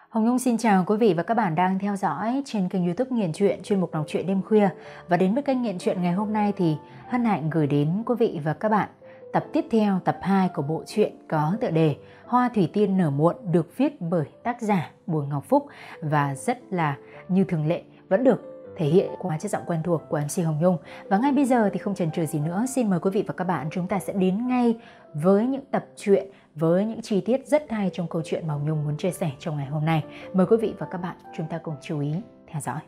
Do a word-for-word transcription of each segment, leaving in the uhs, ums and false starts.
Hồng Nhung xin chào quý vị và các bạn đang theo dõi trên kênh YouTube Nghiện Truyện, chuyên mục đọc truyện đêm khuya. Và đến với kênh Nghiện Truyện ngày hôm nay thì hân hạnh gửi đến quý vị và các bạn tập tiếp theo, tập hai của bộ truyện có tựa đề Hoa Thủy Tiên Nở Muộn, được viết bởi tác giả Bùi Ngọc Phúc và rất là như thường lệ vẫn được thể hiện qua chất giọng quen thuộc của em xê Hồng Nhung. Và ngay bây giờ thì không chần chừ gì nữa, xin mời quý vị và các bạn chúng ta sẽ đến ngay với những tập truyện, với những chi tiết rất hay trong câu chuyện mà Hồng Nhung muốn chia sẻ trong ngày hôm nay. Mời quý vị và các bạn chúng ta cùng chú ý theo dõi.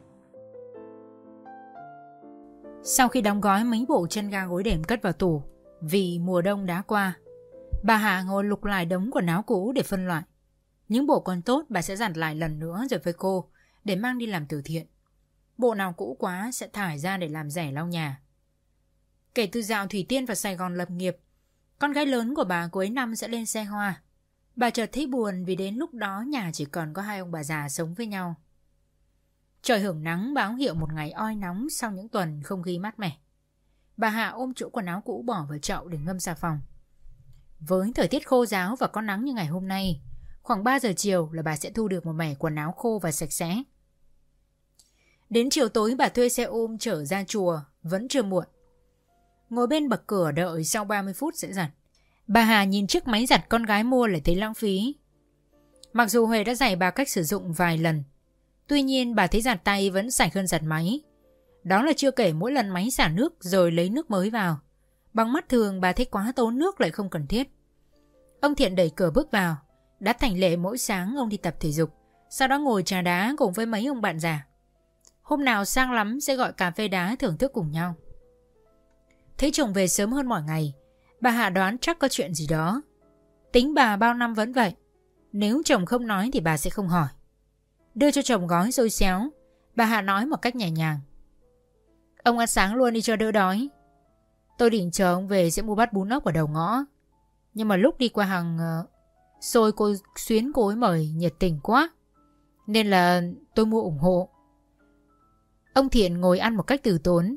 Sau khi đóng gói mấy bộ chăn ga gối đệm cất vào tủ, vì mùa đông đã qua, bà Hà ngồi lục lại đống quần áo cũ để phân loại. Những bộ còn tốt bà sẽ giặt lại lần nữa rồi phơi khô để mang đi làm từ thiện. Bộ nào cũ quá sẽ thải ra để làm rẻ lau nhà. Kể từ dạo Thủy Tiên vào Sài Gòn lập nghiệp, con gái lớn của bà cuối năm sẽ lên xe hoa. Bà chợt thấy buồn vì đến lúc đó nhà chỉ còn có hai ông bà già sống với nhau. Trời hưởng nắng báo hiệu một ngày oi nóng sau những tuần không khí mát mẻ. Bà Hạ ôm chỗ quần áo cũ bỏ vào chậu để ngâm xà phòng. Với thời tiết khô ráo và có nắng như ngày hôm nay, khoảng ba giờ chiều là bà sẽ thu được một mẻ quần áo khô và sạch sẽ. Đến chiều tối bà thuê xe ôm chở ra chùa, vẫn chưa muộn. Ngồi bên bậc cửa đợi sau ba mươi phút sẽ giặt. Bà Hà nhìn chiếc máy giặt con gái mua lại thấy lãng phí. Mặc dù Huệ đã dạy bà cách sử dụng vài lần, tuy nhiên bà thấy giặt tay vẫn sạch hơn giặt máy. Đó là chưa kể mỗi lần máy xả nước rồi lấy nước mới vào. Bằng mắt thường bà thấy quá tốn nước lại không cần thiết. Ông Thiện đẩy cửa bước vào. Đã thành lệ mỗi sáng ông đi tập thể dục, sau đó ngồi trà đá cùng với mấy ông bạn già. Hôm nào sang lắm sẽ gọi cà phê đá thưởng thức cùng nhau. Thấy chồng về sớm hơn mọi ngày, bà Hạ đoán chắc có chuyện gì đó. Tính bà bao năm vẫn vậy. Nếu chồng không nói thì bà sẽ không hỏi. Đưa cho chồng gói xôi xéo, bà Hạ nói một cách nhẹ nhàng: "Ông ăn sáng luôn đi cho đỡ đói. Tôi định chờ ông về sẽ mua bát bún ốc ở đầu ngõ. Nhưng mà lúc đi qua hàng uh, xôi cô Xuyến cô ấy mời nhiệt tình quá, nên là tôi mua ủng hộ." Ông Thiện ngồi ăn một cách từ tốn.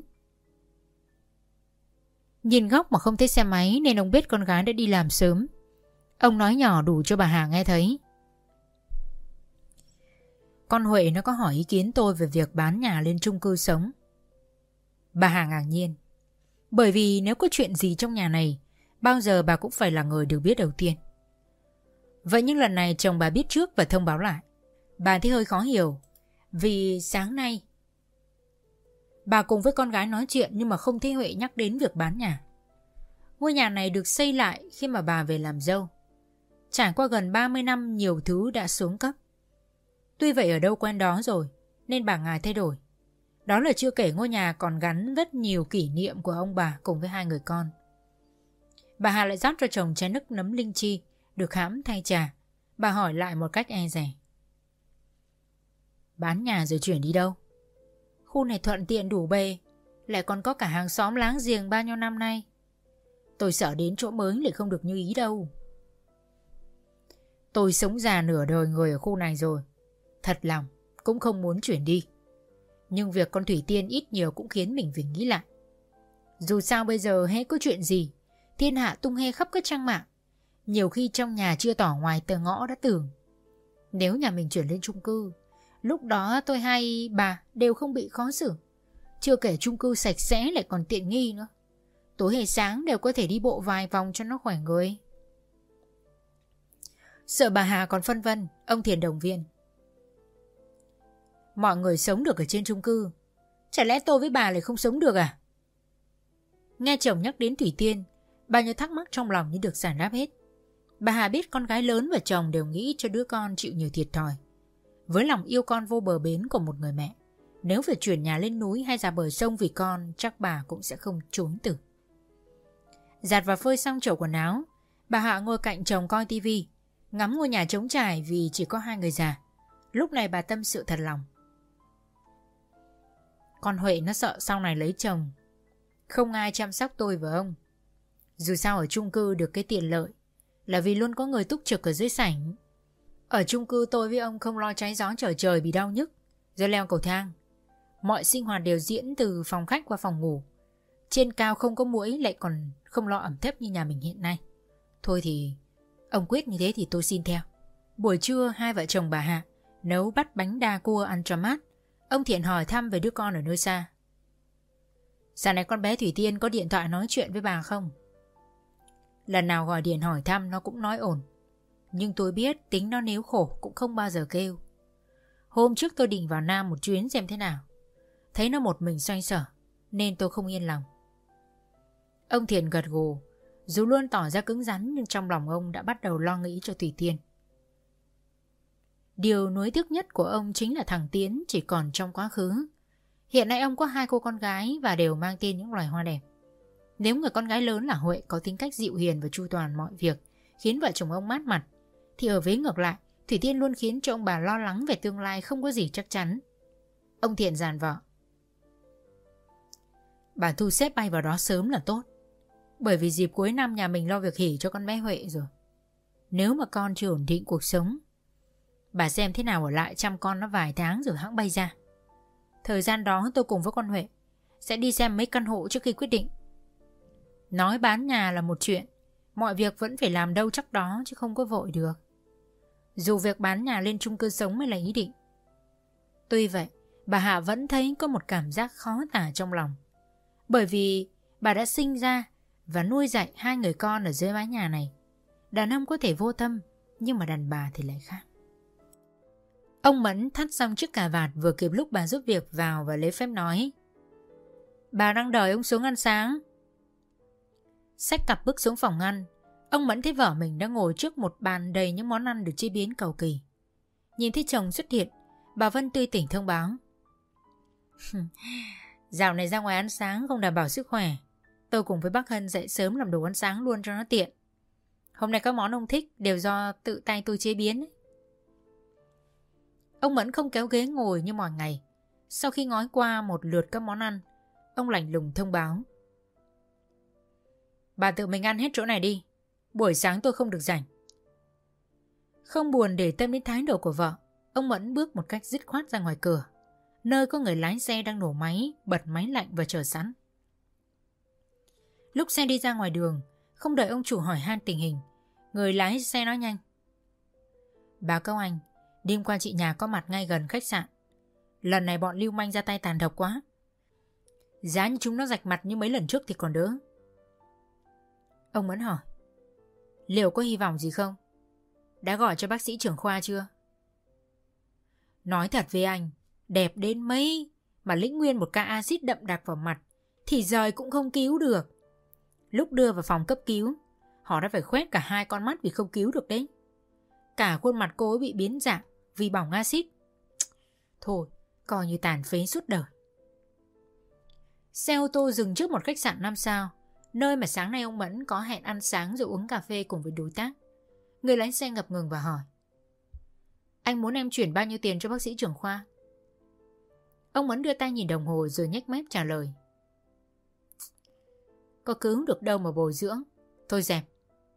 Nhìn góc mà không thấy xe máy nên ông biết con gái đã đi làm sớm. Ông nói nhỏ đủ cho bà Hà nghe thấy: "Con Huệ nó có hỏi ý kiến tôi về việc bán nhà lên chung cư sống." Bà Hà ngạc nhiên, bởi vì nếu có chuyện gì trong nhà này, bao giờ bà cũng phải là người được biết đầu tiên. Vậy nhưng lần này chồng bà biết trước và thông báo lại. Bà thấy hơi khó hiểu, vì sáng nay bà cùng với con gái nói chuyện nhưng mà không thấy Huệ nhắc đến việc bán nhà. Ngôi nhà này được xây lại khi mà bà về làm dâu. Trải qua gần ba mươi năm nhiều thứ đã xuống cấp. Tuy vậy ở đâu quen đó rồi nên bà ngại thay đổi. Đó là chưa kể ngôi nhà còn gắn rất nhiều kỷ niệm của ông bà cùng với hai người con. Bà Hà lại rót cho chồng chén nước nấm linh chi được hãm thay trà. Bà hỏi lại một cách e dè: "Bán nhà rồi chuyển đi đâu? Khu này thuận tiện đủ bề, lại còn có cả hàng xóm láng giềng bao nhiêu năm nay. Tôi sợ đến chỗ mới lại không được như ý đâu. Tôi sống già nửa đời người ở khu này rồi, thật lòng cũng không muốn chuyển đi. Nhưng việc con Thủy Tiên ít nhiều cũng khiến mình phải nghĩ lại. Dù sao bây giờ hễ có chuyện gì, thiên hạ tung hê khắp các trang mạng. Nhiều khi trong nhà chưa tỏ ngoài tờ ngõ đã tưởng. Nếu nhà mình chuyển lên chung cư, lúc đó tôi hay bà đều không bị khó xử. Chưa kể chung cư sạch sẽ lại còn tiện nghi nữa. Tối hay sáng đều có thể đi bộ vài vòng cho nó khỏe người." Sợ bà Hà còn phân vân, ông Thiền động viên: "Mọi người sống được ở trên chung cư, chả lẽ tôi với bà lại không sống được à?" Nghe chồng nhắc đến Thủy Tiên, bao nhiêu thắc mắc trong lòng như được giải đáp hết. Bà Hà biết con gái lớn và chồng đều nghĩ cho đứa con chịu nhiều thiệt thòi. Với lòng yêu con vô bờ bến của một người mẹ, nếu phải chuyển nhà lên núi hay ra bờ sông vì con, chắc bà cũng sẽ không chối từ. Giặt và phơi xong chậu quần áo, bà Hạ ngồi cạnh chồng coi tivi, ngắm ngôi nhà trống trải vì chỉ có hai người già. Lúc này bà tâm sự thật lòng: "Con Huệ nó sợ sau này lấy chồng không ai chăm sóc tôi và ông. Dù sao ở chung cư được cái tiện lợi là vì luôn có người túc trực ở dưới sảnh. Ở chung cư tôi với ông không lo cháy gió trở trời bị đau nhức rồi leo cầu thang. Mọi sinh hoạt đều diễn từ phòng khách qua phòng ngủ. Trên cao không có muỗi lại còn không lo ẩm thấp như nhà mình hiện nay. Thôi thì ông quyết như thế thì tôi xin theo." Buổi trưa hai vợ chồng bà Hạ nấu bát bánh đa cua ăn cho mát. Ông Thiện hỏi thăm về đứa con ở nơi xa. Dạo này con bé Thủy Tiên có điện thoại nói chuyện với bà không? Lần nào gọi điện hỏi thăm nó cũng nói ổn. Nhưng tôi biết tính nó nếu khổ cũng không bao giờ kêu. Hôm trước tôi định vào Nam một chuyến xem thế nào. Thấy nó một mình xoay sở nên tôi không yên lòng. Ông Thiện gật gù. Dù luôn tỏ ra cứng rắn nhưng trong lòng ông đã bắt đầu lo nghĩ cho Thủy Tiên. Điều nuối tiếc nhất của ông chính là thằng Tiến chỉ còn trong quá khứ. Hiện nay ông có hai cô con gái và đều mang tên những loài hoa đẹp. Nếu người con gái lớn là Huệ có tính cách dịu hiền và chu toàn mọi việc, khiến vợ chồng ông mát mặt, thì ở vế ngược lại, Thủy Tiên luôn khiến cho ông bà lo lắng về tương lai không có gì chắc chắn. Ông Thiện dàn vợ. Bà thu xếp bay vào đó sớm là tốt. Bởi vì dịp cuối năm nhà mình lo việc hỉ cho con bé Huệ rồi. Nếu mà con chưa ổn định cuộc sống, bà xem thế nào ở lại chăm con nó vài tháng rồi hẵng bay ra. Thời gian đó tôi cùng với con Huệ sẽ đi xem mấy căn hộ trước khi quyết định. Nói bán nhà là một chuyện, mọi việc vẫn phải làm đâu chắc đó chứ không có vội được. Dù việc bán nhà lên chung cư sống mới là ý định. Tuy vậy, bà Hạ vẫn thấy có một cảm giác khó tả trong lòng. Bởi vì bà đã sinh ra và nuôi dạy hai người con ở dưới mái nhà này. Đàn ông có thể vô tâm, nhưng mà đàn bà thì lại khác. Ông Mẫn thắt xong chiếc cà vạt vừa kịp lúc bà giúp việc vào và lấy phép nói. Bà đang đợi ông xuống ăn sáng. Xách cặp bước xuống phòng ăn. Ông Mẫn thấy vợ mình đang ngồi trước một bàn đầy những món ăn được chế biến cầu kỳ. Nhìn thấy chồng xuất hiện, bà Vân tươi tỉnh thông báo. Dạo này ra ngoài ăn sáng không đảm bảo sức khỏe. Tôi cùng với bác Hân dậy sớm làm đồ ăn sáng luôn cho nó tiện. Hôm nay các món ông thích đều do tự tay tôi chế biến ấy. Ông Mẫn không kéo ghế ngồi như mọi ngày. Sau khi ngói qua một lượt các món ăn, ông lạnh lùng thông báo. Bà tự mình ăn hết chỗ này đi. Buổi sáng tôi không được rảnh. Không buồn để tâm đến thái độ của vợ, ông Mẫn bước một cách dứt khoát ra ngoài cửa, nơi có người lái xe đang nổ máy, bật máy lạnh và chờ sẵn. Lúc xe đi ra ngoài đường, không đợi ông chủ hỏi han tình hình, người lái xe nói nhanh. Báo cáo anh, đêm qua chị nhà có mặt ngay gần khách sạn. Lần này bọn lưu manh ra tay tàn độc quá. Giá như chúng nó rạch mặt như mấy lần trước thì còn đỡ. Ông Mẫn hỏi. Liệu có hy vọng gì không? Đã gọi cho bác sĩ trưởng khoa chưa? Nói thật với anh, đẹp đến mấy mà lĩnh nguyên một ca axit đậm đặc vào mặt thì rời cũng không cứu được. Lúc đưa vào phòng cấp cứu, họ đã phải khoét cả hai con mắt vì không cứu được đấy. Cả khuôn mặt cô ấy bị biến dạng vì bỏng axit. Thôi, coi như tàn phế suốt đời. Xe ô tô dừng trước một khách sạn năm sao, nơi mà sáng nay ông Mẫn có hẹn ăn sáng rồi uống cà phê cùng với đối tác. Người lái xe ngập ngừng và hỏi. Anh muốn em chuyển bao nhiêu tiền cho bác sĩ trưởng khoa? Ông Mẫn đưa tay nhìn đồng hồ rồi nhếch mép trả lời. Có cứu được đâu mà bồi dưỡng. Thôi dẹp.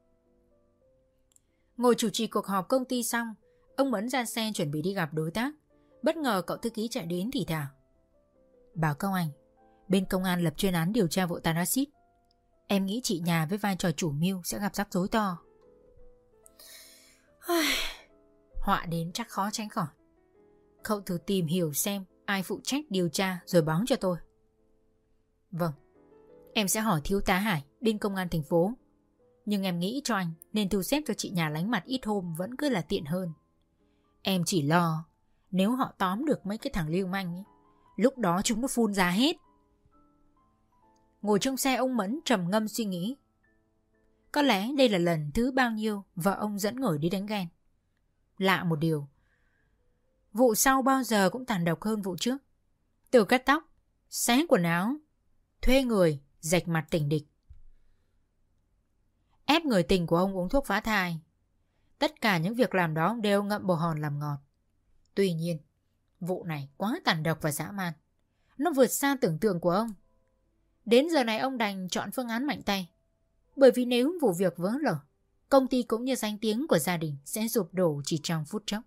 Ngồi chủ trì cuộc họp công ty xong, ông Mẫn ra xe chuẩn bị đi gặp đối tác. Bất ngờ cậu thư ký chạy đến thì thào. Báo cáo anh, bên công an lập chuyên án điều tra vụ tàn axit. Em nghĩ chị nhà với vai trò chủ mưu sẽ gặp rắc rối to. Họa đến chắc khó tránh khỏi. Cậu thử tìm hiểu xem ai phụ trách điều tra rồi báo cho tôi. Vâng, em sẽ hỏi thiếu tá Hải bên công an thành phố. Nhưng em nghĩ cho anh nên thu xếp cho chị nhà lánh mặt ít hôm vẫn cứ là tiện hơn. Em chỉ lo nếu họ tóm được mấy cái thằng lưu manh ấy, lúc đó chúng nó phun ra hết. Ngồi trong xe ông Mẫn trầm ngâm suy nghĩ. Có lẽ đây là lần thứ bao nhiêu vợ ông dẫn người đi đánh ghen. Lạ một điều, vụ sau bao giờ cũng tàn độc hơn vụ trước. Từ cắt tóc, xé quần áo, thuê người, rạch mặt tình địch, ép người tình của ông uống thuốc phá thai. Tất cả những việc làm đó ông đều ngậm bồ hòn làm ngọt. Tuy nhiên, vụ này quá tàn độc và dã man. Nó vượt xa tưởng tượng của ông. Đến giờ này ông đành chọn phương án mạnh tay. Bởi vì nếu vụ việc vỡ lở, công ty cũng như danh tiếng của gia đình sẽ sụp đổ chỉ trong phút chốc.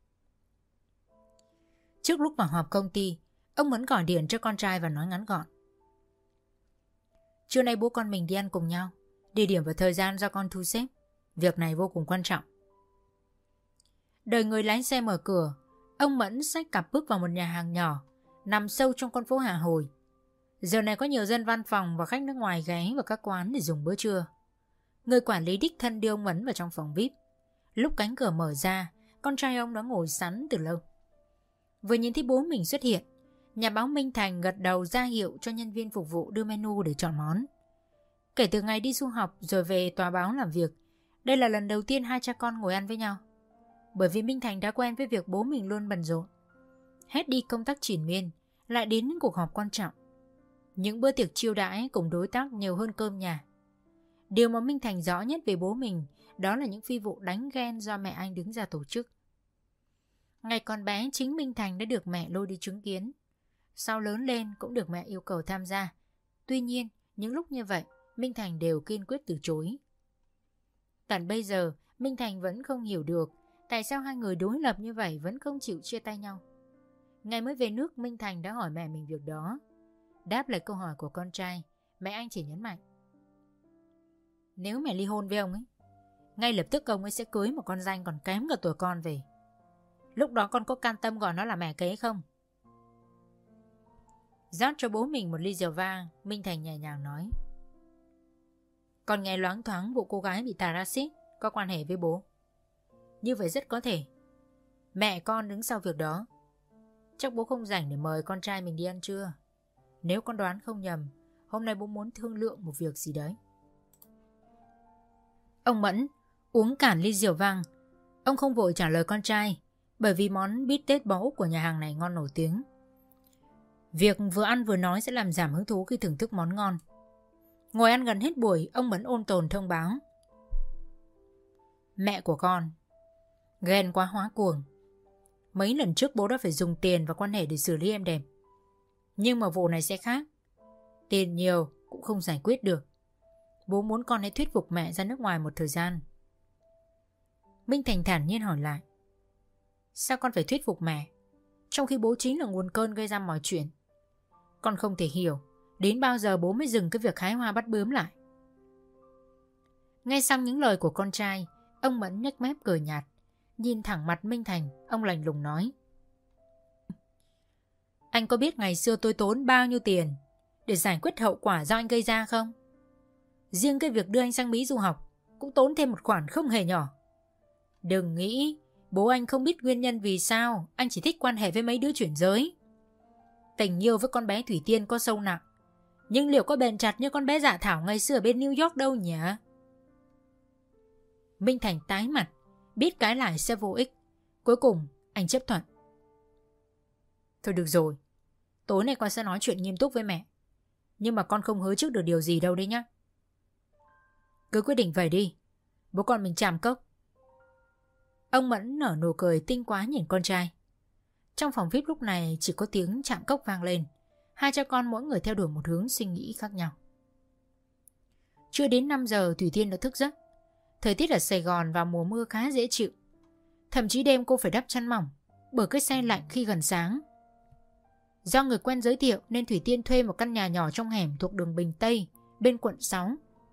Trước lúc vào họp công ty, ông Mẫn gọi điện cho con trai và nói ngắn gọn. Trưa nay bố con mình đi ăn cùng nhau. Địa điểm và thời gian do con thu xếp. Việc này vô cùng quan trọng. Đợi người lái xe mở cửa, Ông Mẫn xách cặp bước vào một nhà hàng nhỏ nằm sâu trong con phố Hà Hồi. Giờ này có nhiều dân văn phòng và khách nước ngoài ghé vào các quán để dùng bữa trưa. Người quản lý đích thân đưa ông Mẫn vào trong phòng vi ai pi. Lúc cánh cửa mở ra, con trai ông đã ngồi sẵn từ lâu. Vừa nhìn thấy bố mình xuất hiện, nhà báo Minh Thành gật đầu ra hiệu cho nhân viên phục vụ đưa menu để chọn món. Kể từ ngày đi du học rồi về tòa báo làm việc, đây là lần đầu tiên hai cha con ngồi ăn với nhau. Bởi vì Minh Thành đã quen với việc bố mình luôn bận rộn. Hết đi công tác triền miên, lại đến những cuộc họp quan trọng. Những bữa tiệc chiêu đãi cùng đối tác nhiều hơn cơm nhà. Điều mà Minh Thành rõ nhất về bố mình đó là những phi vụ đánh ghen do mẹ anh đứng ra tổ chức. Ngày còn bé, chính Minh Thành đã được mẹ lôi đi chứng kiến. Sau lớn lên cũng được mẹ yêu cầu tham gia. Tuy nhiên, những lúc như vậy, Minh Thành đều kiên quyết từ chối. Tận bây giờ, Minh Thành vẫn không hiểu được tại sao hai người đối lập như vậy vẫn không chịu chia tay nhau. Ngày mới về nước, Minh Thành đã hỏi mẹ mình việc đó. Đáp lại câu hỏi của con trai, mẹ anh chỉ nhấn mạnh: nếu mẹ ly hôn với ông ấy, ngay lập tức ông ấy sẽ cưới một con danh còn kém cả tuổi con về. Lúc đó con có can tâm gọi nó là mẹ kế không? Rót cho bố mình một ly rượu vang, Minh Thành nhẹ nhàng nói: con nghe loáng thoáng vụ cô gái bị tà acid có quan hệ với bố. Như vậy rất có thể mẹ con đứng sau việc đó. Chắc bố không rảnh để mời con trai mình đi ăn trưa. Nếu con đoán không nhầm, hôm nay bố muốn thương lượng một việc gì đấy. Ông Mẫn uống cạn ly rượu vang. Ông không vội trả lời con trai, bởi vì món bít tết bò Úc của nhà hàng này ngon nổi tiếng. Việc vừa ăn vừa nói sẽ làm giảm hứng thú khi thưởng thức món ngon. Ngồi ăn gần hết buổi, ông Mẫn ôn tồn thông báo: mẹ của con ghen quá hóa cuồng. Mấy lần trước bố đã phải dùng tiền và quan hệ để xử lý em đẹp. Nhưng mà vụ này sẽ khác. Tiền nhiều cũng không giải quyết được. Bố muốn con hãy thuyết phục mẹ ra nước ngoài một thời gian. Minh Thành thản nhiên hỏi lại: sao con phải thuyết phục mẹ, trong khi bố chính là nguồn cơn gây ra mọi chuyện? Con không thể hiểu đến bao giờ bố mới dừng cái việc hái hoa bắt bướm lại. Nghe xong những lời của con trai, ông Mẫn nhếch mép cười nhạt, nhìn thẳng mặt Minh Thành. Ông lạnh lùng nói: anh có biết ngày xưa tôi tốn bao nhiêu tiền để giải quyết hậu quả do anh gây ra không? Riêng cái việc đưa anh sang Mỹ du học cũng tốn thêm một khoản không hề nhỏ. Đừng nghĩ bố anh không biết nguyên nhân vì sao anh chỉ thích quan hệ với mấy đứa chuyển giới. Tình yêu với con bé Thủy Tiên có sâu nặng, nhưng liệu có bền chặt như con bé Dạ Thảo ngày xưa ở bên New York đâu nhỉ? Minh Thành tái mặt, biết cái lại sẽ vô ích. Cuối cùng anh chấp thuận: thôi được rồi, tối nay con sẽ nói chuyện nghiêm túc với mẹ. Nhưng mà con không hứa trước được điều gì đâu đấy nhá. Cứ quyết định vậy đi, bố con mình chạm cốc. Ông Mẫn nở nụ cười tinh quá nhìn con trai. Trong phòng vi ai pi lúc này chỉ có tiếng chạm cốc vang lên. Hai cha con mỗi người theo đuổi một hướng suy nghĩ khác nhau. Chưa đến năm giờ Thủy Tiên đã thức giấc. Thời tiết ở Sài Gòn vào mùa mưa khá dễ chịu. Thậm chí đêm cô phải đắp chăn mỏng bởi cái se lạnh khi gần sáng. Do người quen giới thiệu nên Thủy Tiên thuê một căn nhà nhỏ trong hẻm thuộc đường Bình Tây bên quận sáu.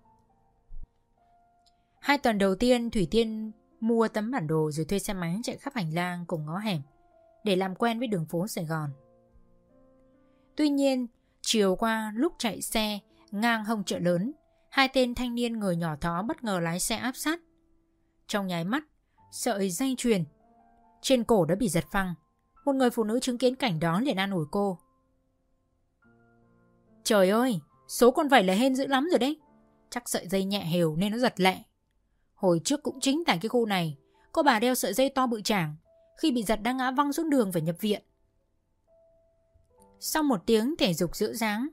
Hai tuần đầu tiên Thủy Tiên mua tấm bản đồ rồi thuê xe máy chạy khắp hành lang cùng ngõ hẻm để làm quen với đường phố Sài Gòn. Tuy nhiên, chiều qua lúc chạy xe ngang hông chợ lớn, hai tên thanh niên người nhỏ thó bất ngờ lái xe áp sát. Trong nháy mắt, sợi dây chuyền trên cổ đã bị giật phăng. Một người phụ nữ chứng kiến cảnh đó liền an ủi cô: trời ơi, số con vẩy là hên dữ lắm rồi đấy. Chắc sợi dây nhẹ hều nên nó giật lẹ. Hồi trước cũng chính tại cái khu này có bà đeo sợi dây to bự chảng, khi bị giật đã ngã văng xuống đường phải nhập viện. Sau một tiếng thể dục giữ dáng,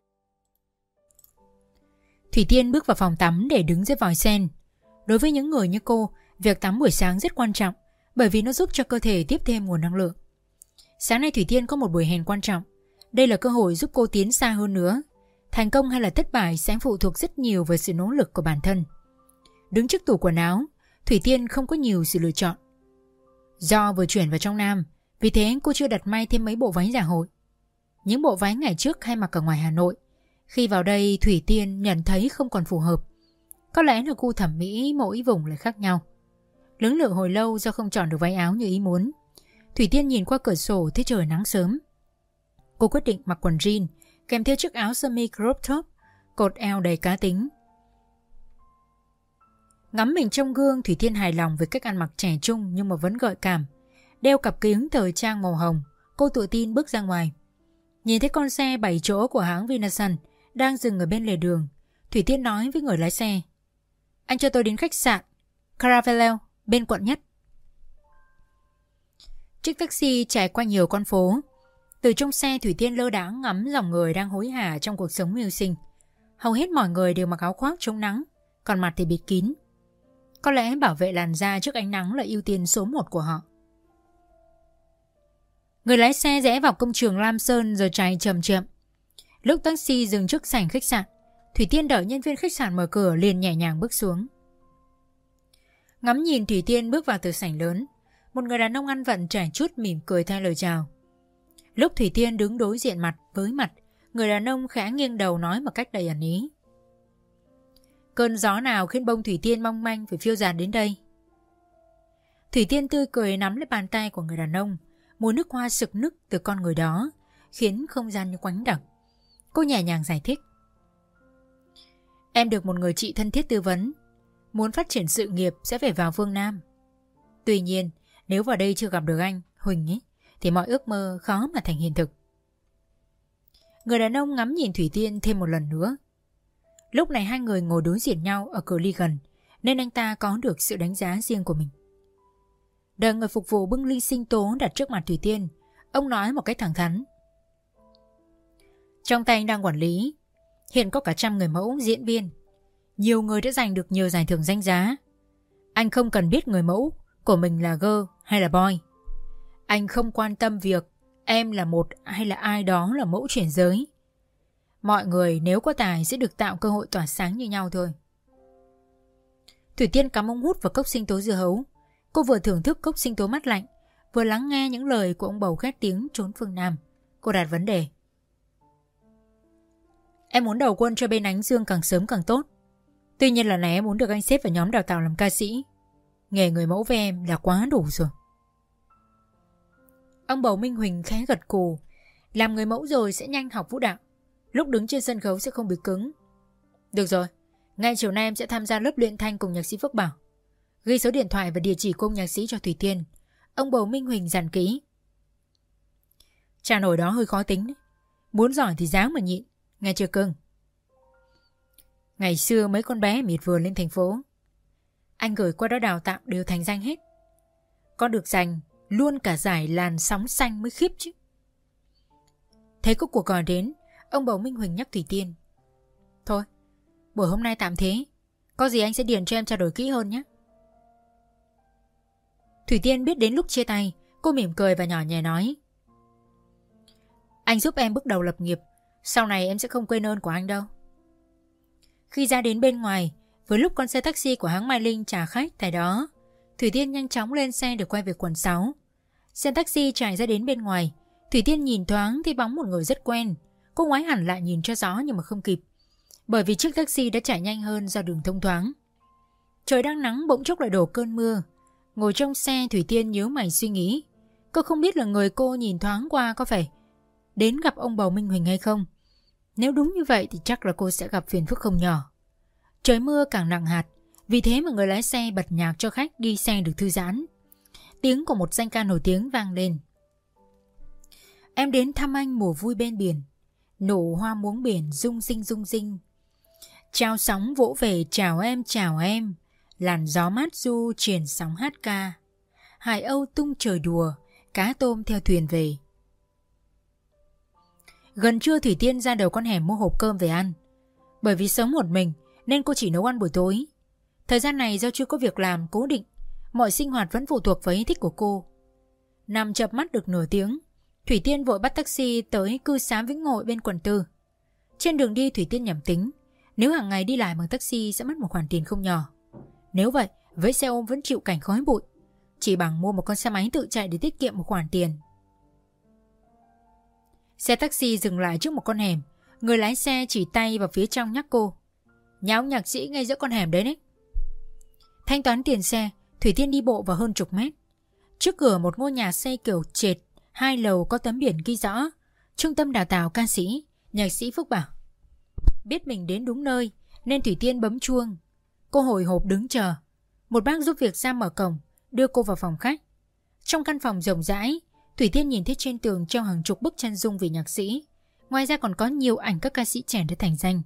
Thủy Tiên bước vào phòng tắm để đứng dưới vòi sen. Đối với những người như cô, việc tắm buổi sáng rất quan trọng, bởi vì nó giúp cho cơ thể tiếp thêm nguồn năng lượng. Sáng nay Thủy Tiên có một buổi hẹn quan trọng. Đây là cơ hội giúp cô tiến xa hơn nữa. Thành công hay là thất bại sẽ phụ thuộc rất nhiều vào sự nỗ lực của bản thân. Đứng trước tủ quần áo, Thủy Tiên không có nhiều sự lựa chọn. Do vừa chuyển vào trong Nam, vì thế cô chưa đặt may thêm mấy bộ váy dạ hội. Những bộ váy ngày trước hay mặc ở ngoài Hà Nội, khi vào đây Thủy Tiên nhận thấy không còn phù hợp. Có lẽ là gu thẩm mỹ mỗi vùng lại khác nhau. Lưỡng lự hồi lâu do không chọn được váy áo như ý muốn, Thủy Thủy Tiên nhìn qua cửa sổ thấy trời nắng sớm. Cô quyết định mặc quần jean kèm theo chiếc áo sơ mi crop top, cột eo đầy cá tính. Ngắm mình trong gương, Thủy Tiên hài lòng với cách ăn mặc trẻ trung nhưng mà vẫn gợi cảm. Đeo cặp kính thời trang màu hồng, cô tự tin bước ra ngoài. Nhìn thấy con xe bảy chỗ của hãng Vinasun đang dừng ở bên lề đường, Thủy Tiên nói với người lái xe: "Anh cho tôi đến khách sạn Caravelle bên quận Nhất." Chiếc taxi chạy qua nhiều con phố. Từ trong xe, Thủy Tiên lơ đãng ngắm dòng người đang hối hả trong cuộc sống mưu sinh. Hầu hết mọi người đều mặc áo khoác chống nắng, còn mặt thì bịt kín. Có lẽ bảo vệ làn da trước ánh nắng là ưu tiên số một của họ. Người lái xe rẽ vào công trường Lam Sơn rồi chạy chậm chậm. Lúc taxi dừng trước sảnh khách sạn, Thủy Tiên đợi nhân viên khách sạn mở cửa liền nhẹ nhàng bước xuống. Ngắm nhìn Thủy Tiên bước vào từ sảnh lớn, một người đàn ông ăn vận trẻ chút mỉm cười thay lời chào. Lúc Thủy Tiên đứng đối diện mặt với mặt, người đàn ông khẽ nghiêng đầu nói một cách đầy ẩn ý: "Cơn gió nào khiến bông Thủy Tiên mong manh phải phiêu dạt đến đây?" Thủy Tiên tươi cười nắm lấy bàn tay của người đàn ông, mùi nước hoa sực nức từ con người đó khiến không gian như quánh đặc. Cô nhẹ nhàng giải thích: "Em được một người chị thân thiết tư vấn, muốn phát triển sự nghiệp sẽ phải vào phương Nam. Tuy nhiên, nếu vào đây chưa gặp được anh, Huỳnh ấy, thì mọi ước mơ khó mà thành hiện thực." Người đàn ông ngắm nhìn Thủy Tiên thêm một lần nữa. Lúc này hai người ngồi đối diện nhau ở cự ly gần, nên anh ta có được sự đánh giá riêng của mình. Đợi người phục vụ bưng ly sinh tố đặt trước mặt Thủy Tiên, ông nói một cách thẳng thắn: "Trong tay anh đang quản lý, hiện có cả trăm người mẫu, diễn viên. Nhiều người đã giành được nhiều giải thưởng danh giá. Anh không cần biết người mẫu của mình là girl hay là boy. Anh không quan tâm việc em là một hay là ai đó là mẫu chuyển giới. Mọi người nếu có tài sẽ được tạo cơ hội tỏa sáng như nhau thôi." Thủy Tiên cắm ống hút vào cốc sinh tố dưa hấu. Cô vừa thưởng thức cốc sinh tố mát lạnh, vừa lắng nghe những lời của ông bầu khét tiếng trốn phương Nam. Cô đặt vấn đề: "Em muốn đầu quân cho bên Ánh Dương càng sớm càng tốt. Tuy nhiên lần này em muốn được anh xếp vào nhóm đào tạo làm ca sĩ. Nghề người mẫu với em là quá đủ rồi." Ông bầu Minh Huỳnh khẽ gật cù. Làm người mẫu rồi sẽ nhanh học vũ đạo, lúc đứng trên sân khấu sẽ không bị cứng. "Được rồi, ngay chiều nay em sẽ tham gia lớp luyện thanh cùng nhạc sĩ Phước Bảo. Ghi số điện thoại và địa chỉ của ông nhạc sĩ cho Thủy Tiên." Ông bầu Minh Huỳnh dặn kỹ. "Cha nổi đó hơi khó tính đấy. Muốn giỏi thì dáng mà nhịn, nghe chưa cưng? Ngày xưa mấy con bé miệt vườn lên thành phố, anh gửi qua đó đào tạo đều thành danh hết. Có được giành luôn cả giải làn sóng xanh mới khiếp chứ." Thấy có cuộc gọi đến, ông bầu Minh Huỳnh nhắc Thủy Tiên: "Thôi, buổi hôm nay tạm thế. Có gì anh sẽ điền cho em trao đổi kỹ hơn nhé." Thủy Tiên biết đến lúc chia tay, cô mỉm cười và nhỏ nhẹ nói: "Anh giúp em bước đầu lập nghiệp, sau này em sẽ không quên ơn của anh đâu." Khi ra đến bên ngoài, với lúc con xe taxi của hãng Mai Linh trả khách tại đó, Thủy Tiên nhanh chóng lên xe để quay về quận sáu. Xe taxi chạy ra đến bên ngoài, Thủy Tiên nhìn thoáng thấy bóng một người rất quen. Cô ngoái hẳn lại nhìn cho rõ nhưng mà không kịp, bởi vì chiếc taxi đã chạy nhanh hơn do đường thông thoáng. Trời đang nắng bỗng chốc lại đổ cơn mưa. Ngồi trong xe, Thủy Tiên nhíu mày suy nghĩ. Cô không biết là người cô nhìn thoáng qua có phải đến gặp ông bầu Minh Huỳnh hay không. Nếu đúng như vậy thì chắc là cô sẽ gặp phiền phức không nhỏ. Trời mưa càng nặng hạt, vì thế mà người lái xe bật nhạc cho khách đi xe được thư giãn. Tiếng của một danh ca nổi tiếng vang lên: "Em đến thăm anh mùa vui bên biển, nổ hoa muống biển rung rinh rung rinh. Chào sóng vỗ về chào em chào em, làn gió mát du truyền sóng hát ca. Hải âu tung trời đùa, cá tôm theo thuyền về." Gần trưa, Thủy Tiên ra đầu con hẻm mua hộp cơm về ăn. Bởi vì sống một mình nên cô chỉ nấu ăn buổi tối. Thời gian này do chưa có việc làm cố định, mọi sinh hoạt vẫn phụ thuộc vào ý thích của cô. Nằm chợp mắt được nửa tiếng, Thủy Tiên vội bắt taxi tới cư xá Vĩnh Ngộ bên quận tư. Trên đường đi, Thủy Tiên nhẩm tính, nếu hàng ngày đi lại bằng taxi sẽ mất một khoản tiền không nhỏ. Nếu vậy, với xe ôm vẫn chịu cảnh khói bụi, chỉ bằng mua một con xe máy tự chạy để tiết kiệm một khoản tiền. Xe taxi dừng lại trước một con hẻm. Người lái xe chỉ tay vào phía trong nhắc cô: "Nhà ông nhạc sĩ ngay giữa con hẻm đấy đấy." Thanh toán tiền xe, Thủy Tiên đi bộ vào hơn chục mét. Trước cửa một ngôi nhà xây kiểu trệt, hai lầu có tấm biển ghi rõ Trung tâm đào tạo ca sĩ, nhạc sĩ Phước Bảo. Biết mình đến đúng nơi nên Thủy Tiên bấm chuông. Cô hồi hộp đứng chờ. Một bác giúp việc ra mở cổng, đưa cô vào phòng khách. Trong căn phòng rộng rãi, Thủy Tiên nhìn thấy trên tường treo hàng chục bức chân dung về nhạc sĩ. Ngoài ra còn có nhiều ảnh các ca sĩ trẻ đã thành danh.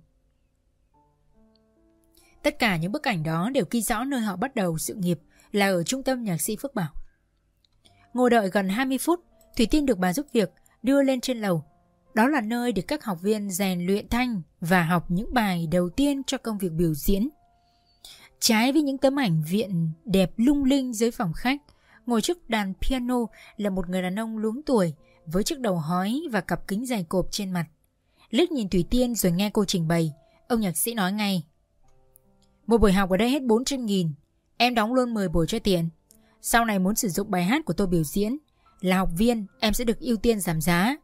Tất cả những bức ảnh đó đều ghi rõ nơi họ bắt đầu sự nghiệp là ở trung tâm nhạc sĩ Phước Bảo. Ngồi đợi gần hai mươi phút, Thủy Tiên được bà giúp việc đưa lên trên lầu. Đó là nơi để các học viên rèn luyện thanh và học những bài đầu tiên cho công việc biểu diễn. Trái với những tấm ảnh viện đẹp lung linh dưới phòng khách, ngồi trước đàn piano là một người đàn ông luống tuổi với chiếc đầu hói và cặp kính dày cộp trên mặt. Liếc nhìn Thủy Tiên rồi nghe cô trình bày, ông nhạc sĩ nói ngay: "Một buổi học ở đây hết bốn trăm nghìn, em đóng luôn mười buổi cho tiền. Sau này muốn sử dụng bài hát của tôi biểu diễn, là học viên em sẽ được ưu tiên giảm giá."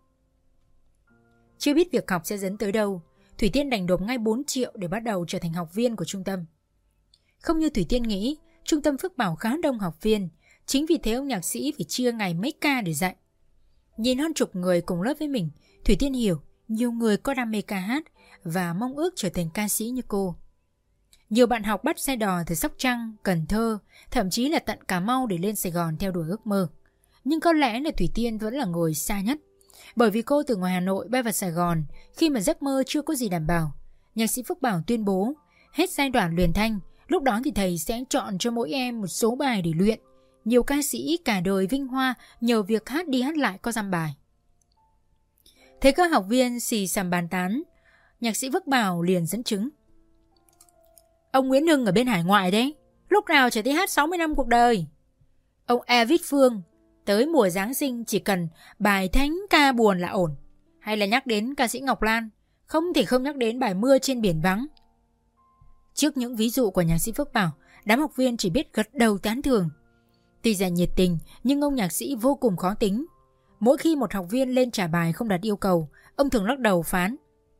Chưa biết việc học sẽ dẫn tới đâu, Thủy Tiên đành nộp ngay bốn triệu để bắt đầu trở thành học viên của trung tâm. Không như Thủy Tiên nghĩ, trung tâm Phước Bảo khá đông học viên, chính vì thế ông nhạc sĩ phải chia ngày mấy ca để dạy. Nhìn hơn chục người cùng lớp với mình, Thủy Tiên hiểu nhiều người có đam mê ca hát và mong ước trở thành ca sĩ như cô. Nhiều bạn học bắt xe đò từ Sóc Trăng, Cần Thơ, thậm chí là tận Cà Mau để lên Sài Gòn theo đuổi ước mơ. Nhưng có lẽ là Thủy Tiên vẫn là người xa nhất, bởi vì cô từ ngoài Hà Nội bay vào Sài Gòn khi mà giấc mơ chưa có gì đảm bảo. Nhạc sĩ Phước Bảo tuyên bố hết giai đoạn luyện thanh, lúc đó thì thầy sẽ chọn cho mỗi em một số bài để luyện. Nhiều ca sĩ cả đời vinh hoa nhờ việc hát đi hát lại có dăm bài. Thấy các học viên xì xầm bàn tán, nhạc sĩ Phước Bảo liền dẫn chứng: "Ông Nguyễn Hưng ở bên hải ngoại đấy, lúc nào chả thấy hát sáu mươi năm cuộc đời. Ông Evit Phương tới mùa Giáng sinh chỉ cần bài thánh ca buồn là ổn. Hay là nhắc đến ca sĩ Ngọc Lan, không thể không nhắc đến bài Mưa trên biển vắng." Trước những ví dụ của nhạc sĩ Phước Bảo, đám học viên chỉ biết gật đầu tán thưởng. Tuy rằng nhiệt tình nhưng ông nhạc sĩ vô cùng khó tính. Mỗi khi một học viên lên trả bài không đạt yêu cầu, ông thường lắc đầu phán: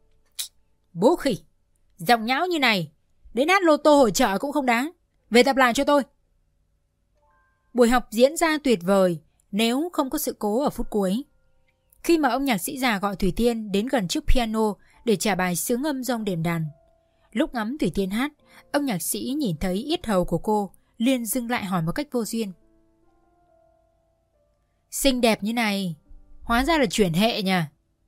"Bố khỉ, giọng nhão như này, đến hát lô tô hội chợ cũng không đáng. Về tập lại cho tôi." Buổi học diễn ra tuyệt vời nếu không có sự cố ở phút cuối. Khi mà ông nhạc sĩ già gọi Thủy Tiên đến gần chiếc piano để trả bài sướng âm do ông đệm đàn. Lúc ngắm Thủy Tiên hát, ông nhạc sĩ nhìn thấy yết hầu của cô, liền dừng lại hỏi một cách vô duyên: "Xinh đẹp như này, hóa ra là chuyển hệ nhỉ?"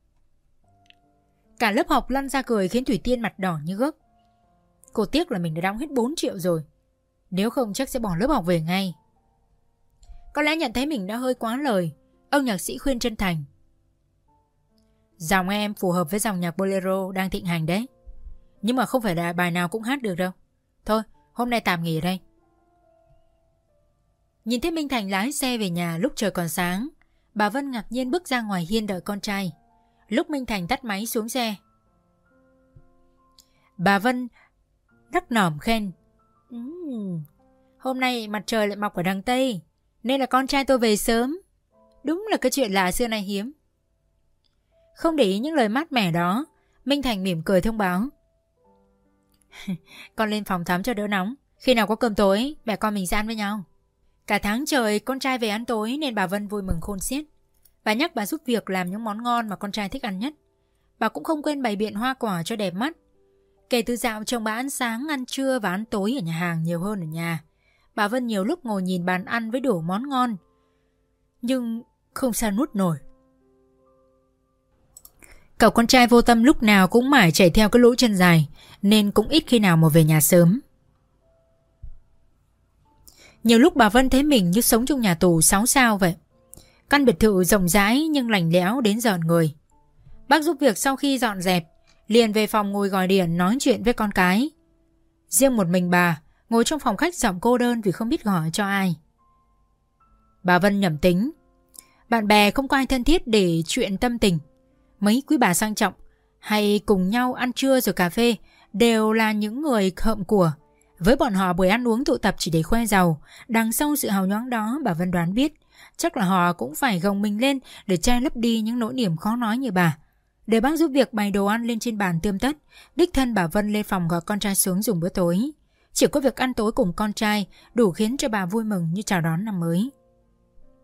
Cả lớp học lăn ra cười khiến Thủy Tiên mặt đỏ như gấc. Cô tiếc là mình đã đóng hết bốn triệu rồi, nếu không chắc sẽ bỏ lớp học về ngay. Có lẽ nhận thấy mình đã hơi quá lời, ông nhạc sĩ khuyên chân thành: "Dòng em phù hợp với dòng nhạc bolero đang thịnh hành đấy, nhưng mà không phải là bài nào cũng hát được đâu. Thôi, hôm nay tạm nghỉ ở đây." Nhìn thấy Minh Thành lái xe về nhà lúc trời còn sáng, bà Vân ngạc nhiên bước ra ngoài hiên đợi con trai. Lúc Minh Thành tắt máy xuống xe, bà Vân đắc nỏm khen: uhm, "Hôm nay mặt trời lại mọc ở đằng Tây, nên là con trai tôi về sớm. Đúng là cái chuyện lạ xưa nay hiếm." Không để ý những lời mát mẻ đó, Minh Thành mỉm cười thông báo: "Con lên phòng tắm cho đỡ nóng, khi nào có cơm tối mẹ con mình sẽ ăn với nhau." Cả tháng trời con trai về ăn tối nên bà Vân vui mừng khôn xiết. Bà nhắc bà giúp việc làm những món ngon mà con trai thích ăn nhất. Bà cũng không quên bày biện hoa quả cho đẹp mắt. Kể từ dạo chồng bà ăn sáng, ăn trưa và ăn tối ở nhà hàng nhiều hơn ở nhà, bà Vân nhiều lúc ngồi nhìn bàn ăn với đủ món ngon, nhưng không sao nuốt nổi. Cậu con trai vô tâm lúc nào cũng mải chạy theo cái lũ chân dài, nên cũng ít khi nào mà về nhà sớm. Nhiều lúc bà Vân thấy mình như sống trong nhà tù sáu sao vậy. Căn biệt thự rộng rãi nhưng lạnh lẽo đến rợn người. Bác giúp việc sau khi dọn dẹp liền về phòng ngồi gọi điện nói chuyện với con cái. Riêng một mình bà ngồi trong phòng khách giọng cô đơn vì không biết gọi cho ai. Bà Vân nhẩm tính, bạn bè không có ai thân thiết để chuyện tâm tình. Mấy quý bà sang trọng hay cùng nhau ăn trưa rồi cà phê đều là những người hợm của. Với bọn họ buổi ăn uống tụ tập chỉ để khoe giàu. Đằng sau sự hào nhoáng đó bà Vân đoán biết chắc là họ cũng phải gồng mình lên để che lấp đi những nỗi niềm khó nói như bà. Để bác giúp việc bày đồ ăn lên trên bàn tươm tất, đích thân bà Vân lên phòng gọi con trai xuống dùng bữa tối. Chỉ có việc ăn tối cùng con trai đủ khiến cho bà vui mừng như chào đón năm mới.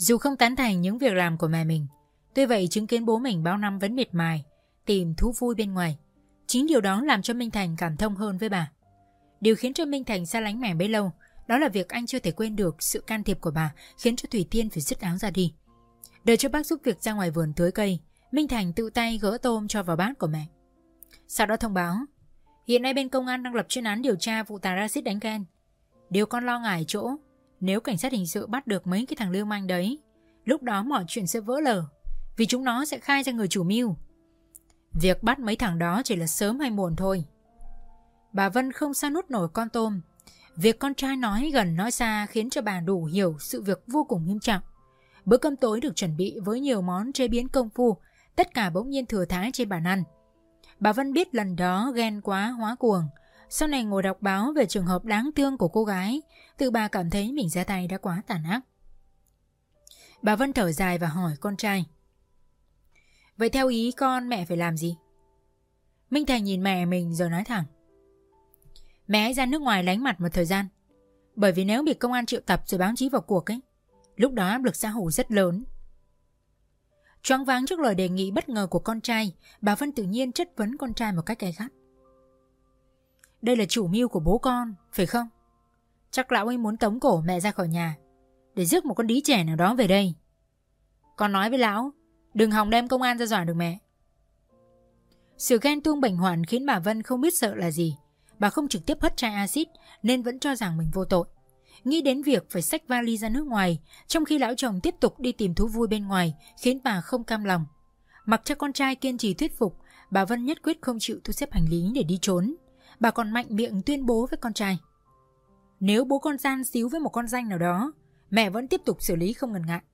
Dù không tán thành những việc làm của mẹ mình, tuy vậy chứng kiến bố mình bao năm vẫn miệt mài tìm thú vui bên ngoài, chính điều đó làm cho Minh Thành cảm thông hơn với bà. Điều khiến cho Minh Thành xa lánh mẹ bấy lâu đó là việc anh chưa thể quên được sự can thiệp của bà, khiến cho Thủy Tiên phải dứt áo ra đi. Đợi cho bác giúp việc ra ngoài vườn tưới cây, Minh Thành tự tay gỡ tôm cho vào bát của mẹ. Sau đó thông báo, hiện nay bên công an đang lập chuyên án điều tra vụ tạt axit đánh ghen. Điều con lo ngại chỗ, nếu cảnh sát hình sự bắt được mấy cái thằng lưu manh đấy, lúc đó mọi chuyện sẽ vỡ lở, vì chúng nó sẽ khai ra người chủ mưu. Việc bắt mấy thằng đó chỉ là sớm hay muộn thôi. Bà Vân không sao nuốt nổi con tôm. Việc con trai nói gần nói xa khiến cho bà đủ hiểu sự việc vô cùng nghiêm trọng. Bữa cơm tối được chuẩn bị với nhiều món chế biến công phu, tất cả bỗng nhiên thừa thãi trên bàn ăn. Bà Vân biết lần đó ghen quá hóa cuồng. Sau này ngồi đọc báo về trường hợp đáng thương của cô gái, tự bà cảm thấy mình ra tay đã quá tàn ác. Bà Vân thở dài và hỏi con trai, vậy theo ý con mẹ phải làm gì? Minh Thành nhìn mẹ mình rồi nói thẳng, mẹ hãy ra nước ngoài lánh mặt một thời gian. Bởi vì nếu bị công an triệu tập rồi báo chí vào cuộc ấy, lúc đó áp lực xã hội rất lớn. Choáng váng trước lời đề nghị bất ngờ của con trai, bà Vân tự nhiên chất vấn con trai một cách gay gắt. Đây là chủ mưu của bố con, phải không? Chắc lão ấy muốn tống cổ mẹ ra khỏi nhà để rước một con đĩ trẻ nào đó về đây. Con nói với lão, đừng hòng đem công an ra dọa được mẹ. Sự ghen tuông bệnh hoạn khiến bà Vân không biết sợ là gì. Bà không trực tiếp hất chai axit nên vẫn cho rằng mình vô tội. Nghĩ đến việc phải xách vali ra nước ngoài, trong khi lão chồng tiếp tục đi tìm thú vui bên ngoài, khiến bà không cam lòng. Mặc cho con trai kiên trì thuyết phục, bà Vân nhất quyết không chịu thu xếp hành lý để đi trốn. Bà còn mạnh miệng tuyên bố với con trai, nếu bố con gian xíu với một con danh nào đó, mẹ vẫn tiếp tục xử lý không ngần ngại.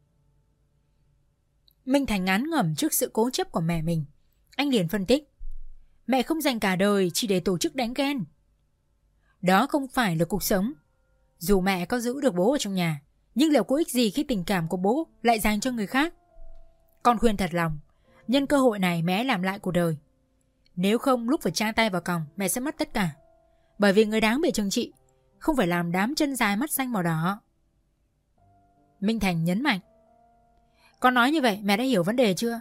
Minh Thành ngán ngẩm trước sự cố chấp của mẹ mình. Anh liền phân tích, mẹ không dành cả đời chỉ để tổ chức đánh ghen. Đó không phải là cuộc sống. Dù mẹ có giữ được bố ở trong nhà, nhưng liệu có ích gì khi tình cảm của bố lại dành cho người khác? Con khuyên thật lòng, nhân cơ hội này mẹ làm lại cuộc đời. Nếu không lúc phải tra tay vào còng, mẹ sẽ mất tất cả. Bởi vì người đáng bị trừng trị không phải làm đám chân dài mắt xanh màu đỏ. Minh Thành nhấn mạnh, con nói như vậy mẹ đã hiểu vấn đề chưa?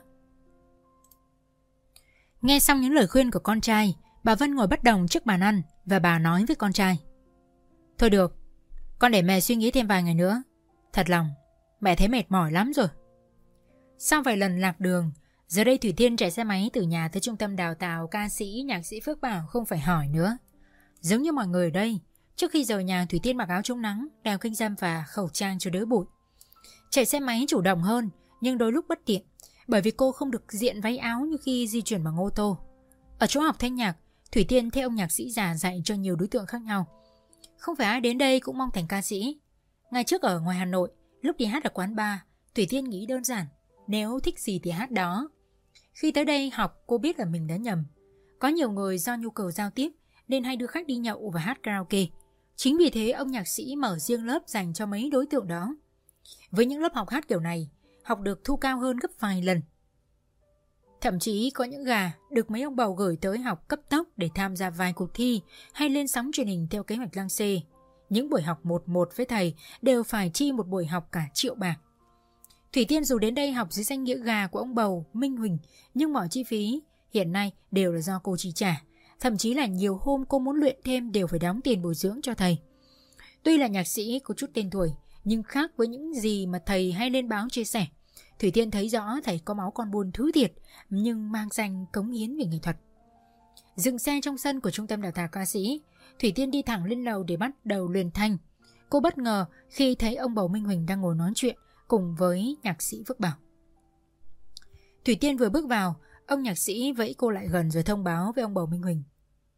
Nghe xong những lời khuyên của con trai, bà Vân ngồi bất động trước bàn ăn và bà nói với con trai, thôi được, con để mẹ suy nghĩ thêm vài ngày nữa. Thật lòng, mẹ thấy mệt mỏi lắm rồi. Sau vài lần lạc đường, giờ đây Thủy Tiên chạy xe máy từ nhà tới trung tâm đào tạo ca sĩ nhạc sĩ Phước Bảo không phải hỏi nữa. Giống như mọi người ở đây, trước khi rời nhà Thủy Tiên mặc áo chống nắng, đeo kính râm và khẩu trang cho đỡ bụi. Chạy xe máy chủ động hơn, nhưng đôi lúc bất tiện, bởi vì cô không được diện váy áo như khi di chuyển bằng ô tô. Ở chỗ học thanh nhạc, Thủy Tiên theo ông nhạc sĩ già dạy cho nhiều đối tượng khác nhau. Không phải ai đến đây cũng mong thành ca sĩ. Ngày trước ở ngoài Hà Nội, lúc đi hát ở quán bar, Thủy Tiên nghĩ đơn giản, nếu thích gì thì hát đó. Khi tới đây học, cô biết là mình đã nhầm. Có nhiều người do nhu cầu giao tiếp nên hay đưa khách đi nhậu và hát karaoke. Chính vì thế ông nhạc sĩ mở riêng lớp dành cho mấy đối tượng đó. Với những lớp học hát kiểu này, học được thu cao hơn gấp vài lần. Thậm chí có những gà được mấy ông bầu gửi tới học cấp tốc để tham gia vài cuộc thi hay lên sóng truyền hình theo kế hoạch lăng xê. Những buổi học một một với thầy đều phải chi một buổi học cả triệu bạc. Thủy Tiên dù đến đây học dưới danh nghĩa gà của ông bầu Minh Huỳnh, nhưng mọi chi phí hiện nay đều là do cô chi trả. Thậm chí là nhiều hôm cô muốn luyện thêm đều phải đóng tiền bồi dưỡng cho thầy. Tuy là nhạc sĩ có chút tên tuổi, nhưng khác với những gì mà thầy hay lên báo chia sẻ, Thủy Tiên thấy rõ thầy có máu con buôn thứ thiệt, nhưng mang danh cống hiến về nghệ thuật. Dừng xe trong sân của trung tâm đào tạo ca sĩ, Thủy Tiên đi thẳng lên lầu để bắt đầu luyện thanh. Cô bất ngờ khi thấy ông bầu Minh Huỳnh đang ngồi nói chuyện cùng với nhạc sĩ Phước Bảo. Thủy Tiên vừa bước vào, ông nhạc sĩ vẫy cô lại gần rồi thông báo với ông bầu Minh Huỳnh.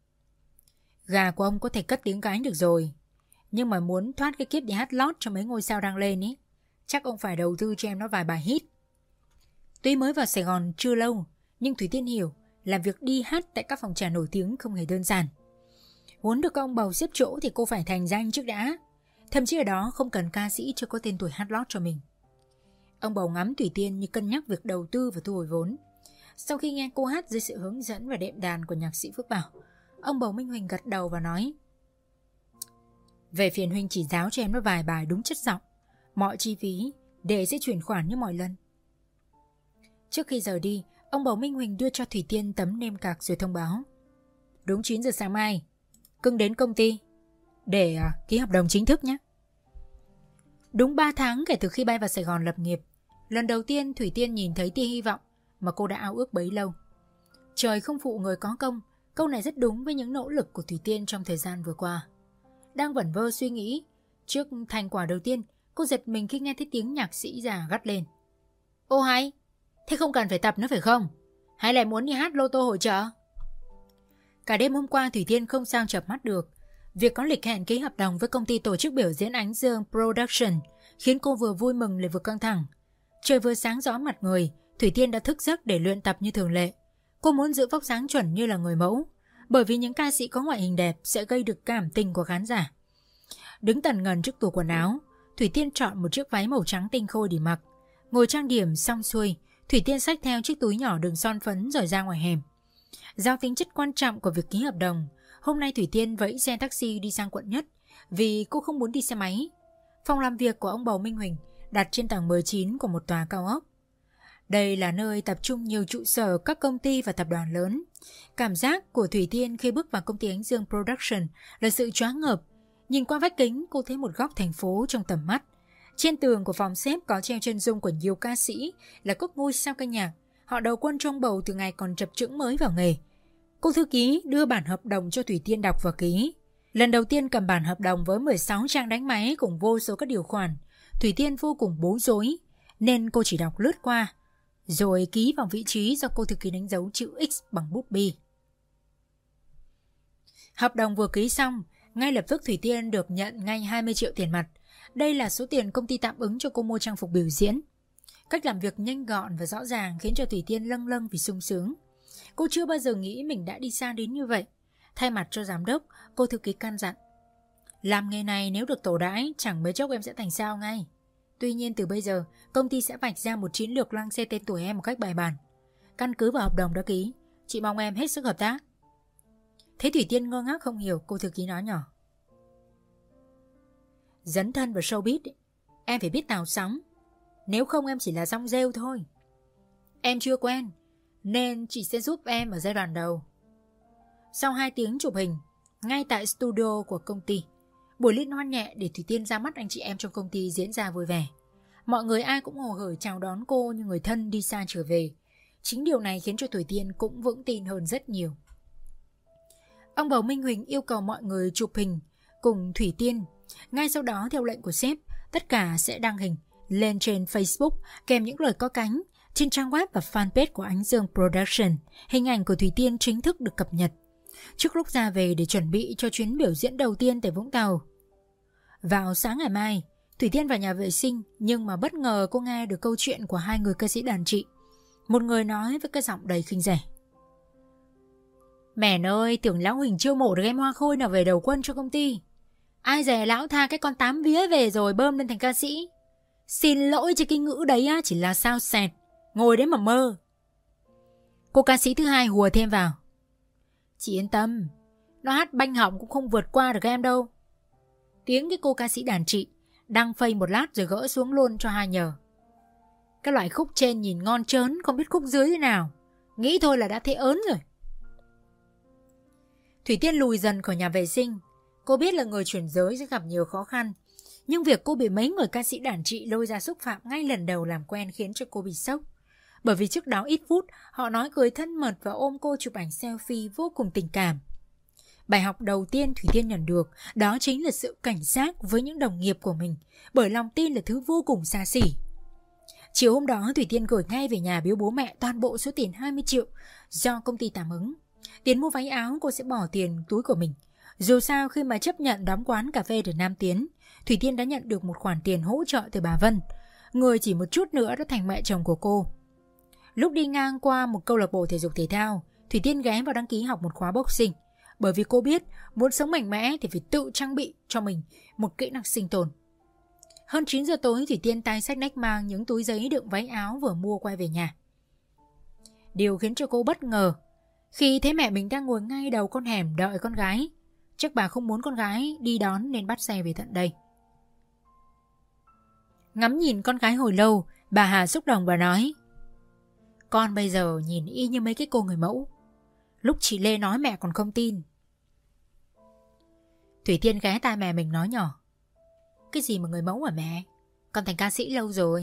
Gà của ông có thể cất tiếng cái được rồi, nhưng mà muốn thoát cái kiếp đi hát lót cho mấy ngôi sao đang lên ý, chắc ông phải đầu tư cho em nó vài bài hit. Tuy mới vào Sài Gòn chưa lâu, nhưng Thủy Tiên hiểu là việc đi hát tại các phòng trà nổi tiếng không hề đơn giản. Muốn được ông bầu xếp chỗ thì cô phải thành danh trước đã. Thậm chí ở đó không cần ca sĩ chưa có tên tuổi hát lót cho mình. Ông bầu ngắm Thủy Tiên như cân nhắc việc đầu tư và thu hồi vốn. Sau khi nghe cô hát dưới sự hướng dẫn và đệm đàn của nhạc sĩ Phước Bảo, ông bầu Minh Huỳnh gật đầu và nói: Về phiền huynh chỉ giáo cho em nó vài bài đúng chất giọng. Mọi chi phí để sẽ chuyển khoản như mọi lần. Trước khi rời đi, ông Bầu Minh Huỳnh đưa cho Thủy Tiên tấm nêm cạc rồi thông báo: đúng chín giờ sáng mai Cưng đến công ty để à, ký hợp đồng chính thức nhé. Đúng ba tháng kể từ khi bay vào Sài Gòn lập nghiệp, lần đầu tiên Thủy Tiên nhìn thấy tia hy vọng mà cô đã ao ước bấy lâu. Trời không phụ người có công, câu này rất đúng với những nỗ lực của Thủy Tiên trong thời gian vừa qua. Đang vẩn vơ suy nghĩ, trước thành quả đầu tiên, cô giật mình khi nghe thấy tiếng nhạc sĩ già gắt lên: ô hay, thế không cần phải tập nữa phải không? Hay lại muốn đi hát lô tô hội chợ? Cả đêm hôm qua Thủy Tiên không sao chợp mắt được. Việc có lịch hẹn ký hợp đồng với công ty tổ chức biểu diễn Ánh Dương Production khiến cô vừa vui mừng lại vừa căng thẳng. Trời vừa sáng rõ mặt người, Thủy Tiên đã thức giấc để luyện tập như thường lệ. Cô muốn giữ vóc dáng chuẩn như là người mẫu, bởi vì những ca sĩ có ngoại hình đẹp sẽ gây được cảm tình của khán giả. Đứng tần ngần trước tủ quần áo, Thủy Tiên chọn một chiếc váy màu trắng tinh khôi để mặc. Ngồi trang điểm xong xuôi, Thủy Tiên xách theo chiếc túi nhỏ đựng son phấn rồi ra ngoài hẻm. Giao tính chất quan trọng của việc ký hợp đồng, hôm nay Thủy Tiên vẫy xe taxi đi sang quận Nhất vì cô không muốn đi xe máy. Phòng làm việc của ông Bầu Minh Huỳnh đặt trên tầng mười chín của một tòa cao ốc. Đây là nơi tập trung nhiều trụ sở các công ty và tập đoàn lớn. Cảm giác của Thủy Tiên khi bước vào công ty Ánh Dương Production là sự choáng ngợp. Nhìn qua vách kính, cô thấy một góc thành phố trong tầm mắt. Trên tường của phòng xếp có treo chân dung của nhiều ca sĩ là các ngôi sao ca nhạc. Họ đầu quân trong bầu từ ngày còn chập chững mới vào nghề. Cô thư ký đưa bản hợp đồng cho Thủy Tiên đọc và ký. Lần đầu tiên cầm bản hợp đồng với mười sáu trang đánh máy cùng vô số các điều khoản, Thủy Tiên vô cùng bối rối nên cô chỉ đọc lướt qua rồi ký vào vị trí do cô thư ký đánh dấu chữ X bằng bút bi. Hợp đồng vừa ký xong, ngay lập tức Thủy Tiên được nhận ngay hai mươi triệu tiền mặt. Đây là số tiền công ty tạm ứng cho cô mua trang phục biểu diễn. Cách làm việc nhanh gọn và rõ ràng khiến cho Thủy Tiên lâng lâng vì sung sướng. Cô chưa bao giờ nghĩ mình đã đi xa đến như vậy. Thay mặt cho giám đốc, cô thư ký căn dặn: làm nghề này nếu được tổ đãi, chẳng mấy chốc em sẽ thành sao ngay. Tuy nhiên từ bây giờ, công ty sẽ vạch ra một chiến lược lăng xê tên tuổi em một cách bài bản. Căn cứ vào hợp đồng đã ký, chị mong em hết sức hợp tác. Thấy Thủy Tiên ngơ ngác không hiểu, cô thư ký nói nhỏ: dấn thân vào showbiz, em phải biết tào sóng. Nếu không em chỉ là rong rêu thôi. Em chưa quen, nên chị sẽ giúp em ở giai đoạn đầu. Sau hai tiếng chụp hình, ngay tại studio của công ty, buổi liên hoan nhẹ để Thủy Tiên ra mắt anh chị em trong công ty diễn ra vui vẻ. Mọi người ai cũng hồ hởi chào đón cô như người thân đi xa trở về. Chính điều này khiến cho Thủy Tiên cũng vững tin hơn rất nhiều. Ông Bầu Minh Huỳnh yêu cầu mọi người chụp hình cùng Thủy Tiên. Ngay sau đó theo lệnh của sếp, tất cả sẽ đăng hình lên trên Facebook kèm những lời có cánh. Trên trang web và fanpage của Ánh Dương Production, hình ảnh của Thủy Tiên chính thức được cập nhật trước lúc ra về để chuẩn bị cho chuyến biểu diễn đầu tiên tại Vũng Tàu. Vào sáng ngày mai, Thủy Tiên vào nhà vệ sinh, nhưng mà bất ngờ cô nghe được câu chuyện của hai người ca sĩ đàn chị. Một người nói với cái giọng đầy khinh rẻ: mẹ ơi, tưởng lão Huỳnh chiêu mộ được em hoa khôi nào về đầu quân cho công ty. Ai dè lão tha cái con tám vía về rồi bơm lên thành ca sĩ. Xin lỗi cho cái ngữ đấy á, chỉ là sao xẹt, ngồi đấy mà mơ. Cô ca sĩ thứ hai hùa thêm vào: chị yên tâm, nó hát banh họng cũng không vượt qua được em đâu. Tiếng cái cô ca sĩ đàn chị đăng phây một lát rồi gỡ xuống luôn cho hai nhờ. Cái loại khúc trên nhìn ngon trớn, không biết khúc dưới thế nào, nghĩ thôi là đã thấy ớn rồi. Thủy Tiên lùi dần khỏi nhà vệ sinh. Cô biết là người chuyển giới sẽ gặp nhiều khó khăn, nhưng việc cô bị mấy người ca sĩ đàn chị lôi ra xúc phạm ngay lần đầu làm quen khiến cho cô bị sốc. Bởi vì trước đó ít phút họ nói cười thân mật và ôm cô chụp ảnh selfie vô cùng tình cảm. Bài học đầu tiên Thủy Tiên nhận được đó chính là sự cảnh giác với những đồng nghiệp của mình, bởi lòng tin là thứ vô cùng xa xỉ. Chiều hôm đó Thủy Tiên gửi ngay về nhà biếu bố mẹ toàn bộ số tiền hai mươi triệu do công ty tạm ứng. Tiền mua váy áo cô sẽ bỏ tiền túi của mình. Dù sao khi mà chấp nhận đóng quán cà phê ở Nam Tiến, Thủy Tiên đã nhận được một khoản tiền hỗ trợ từ bà Vân, người chỉ một chút nữa đã thành mẹ chồng của cô. Lúc đi ngang qua một câu lạc bộ thể dục thể thao, Thủy Tiên ghé vào đăng ký học một khóa boxing, bởi vì cô biết muốn sống mạnh mẽ thì phải tự trang bị cho mình một kỹ năng sinh tồn. Hơn chín giờ tối, Thủy Tiên tay xách nách mang những túi giấy đựng váy áo vừa mua quay về nhà. Điều khiến cho cô bất ngờ khi thấy mẹ mình đang ngồi ngay đầu con hẻm đợi con gái. Chắc bà không muốn con gái đi đón nên bắt xe về tận đây. Ngắm nhìn con gái hồi lâu, bà Hà xúc động và nói: Con bây giờ nhìn y như mấy cái cô người mẫu. Lúc chị Lê nói mẹ còn không tin. Thủy Tiên ghé tai mẹ mình nói nhỏ: Cái gì mà người mẫu hả mẹ? Con thành ca sĩ lâu rồi.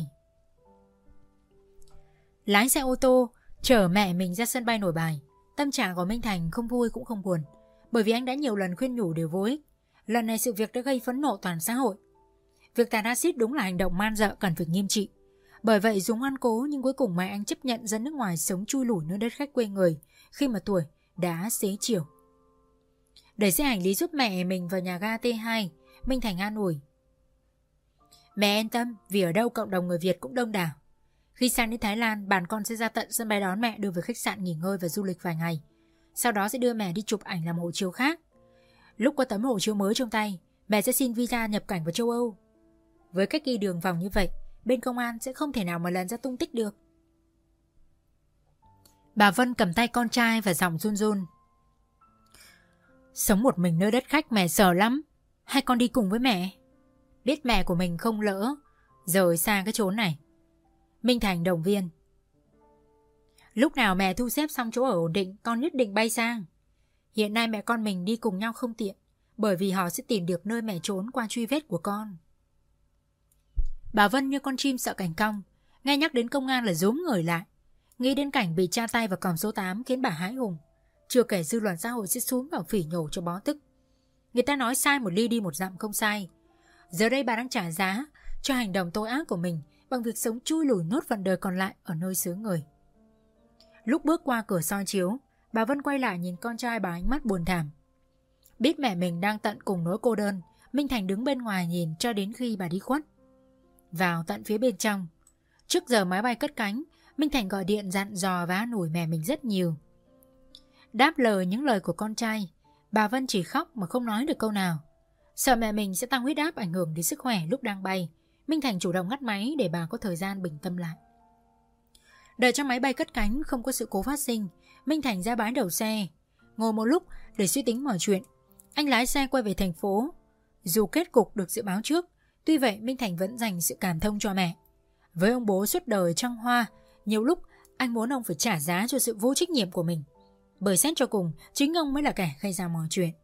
Lái xe ô tô chở mẹ mình ra sân bay Nội Bài. Tâm trạng của Minh Thành không vui cũng không buồn, bởi vì anh đã nhiều lần khuyên nhủ đều vô ích. Lần này sự việc đã gây phẫn nộ toàn xã hội. Việc tạt axit đúng là hành động man dợ cần phải nghiêm trị. Bởi vậy dù ngoan cố nhưng cuối cùng mẹ anh chấp nhận ra nước ngoài sống chui lủi nơi đất khách quê người khi mà tuổi đã xế chiều. Đẩy xe hành lý giúp mẹ mình vào nhà ga T hai, Minh Thành an ủi: Mẹ yên tâm, vì ở đâu cộng đồng người Việt cũng đông đảo. Khi sang đến Thái Lan, bạn con sẽ ra tận sân bay đón mẹ đưa về khách sạn nghỉ ngơi và du lịch vài ngày. Sau đó sẽ đưa mẹ đi chụp ảnh làm hộ chiếu khác. Lúc có tấm hộ chiếu mới trong tay, mẹ sẽ xin visa nhập cảnh vào châu Âu. Với cách ghi đường vòng như vậy, bên công an sẽ không thể nào mà lần ra tung tích được. Bà Vân cầm tay con trai và giọng run run: Sống một mình nơi đất khách mẹ sợ lắm. Hay con đi cùng với mẹ? Biết mẹ của mình không lỡ rời xa cái chốn này. Minh Thành động viên: Lúc nào mẹ thu xếp xong chỗ ở ổn định, con nhất định bay sang. Hiện nay mẹ con mình đi cùng nhau không tiện, bởi vì họ sẽ tìm được nơi mẹ trốn qua truy vết của con. Bà Vân như con chim sợ cành cong, nghe nhắc đến công an là rúm người lại. Nghĩ đến cảnh bị tra tay vào còng số tám khiến bà hãi hùng. Chưa kể dư luận xã hội sẽ xuống vào phỉ nhổ cho bó tức. Người ta nói sai một ly đi một dặm không sai. Giờ đây bà đang trả giá cho hành động tội ác của mình bằng việc sống chui lủi nốt phần đời còn lại ở nơi xứ người. Lúc bước qua cửa soi chiếu, bà Vân quay lại nhìn con trai bằng ánh mắt buồn thảm. Biết mẹ mình đang tận cùng nỗi cô đơn, Minh Thành đứng bên ngoài nhìn cho đến khi bà đi khuất. Vào tận phía bên trong, trước giờ máy bay cất cánh, Minh Thành gọi điện dặn dò và an ủi mẹ mình rất nhiều. Đáp lời những lời của con trai, bà Vân chỉ khóc mà không nói được câu nào. Sợ mẹ mình sẽ tăng huyết áp ảnh hưởng đến sức khỏe lúc đang bay, Minh Thành chủ động ngắt máy để bà có thời gian bình tâm lại. Đợi cho máy bay cất cánh không có sự cố phát sinh, Minh Thành ra bãi đậu xe, ngồi một lúc để suy tính mọi chuyện. Anh lái xe quay về thành phố. Dù kết cục được dự báo trước, tuy vậy Minh Thành vẫn dành sự cảm thông cho mẹ. Với ông bố suốt đời trăng hoa, nhiều lúc anh muốn ông phải trả giá cho sự vô trách nhiệm của mình. Bởi xét cho cùng, chính ông mới là kẻ gây ra mọi chuyện.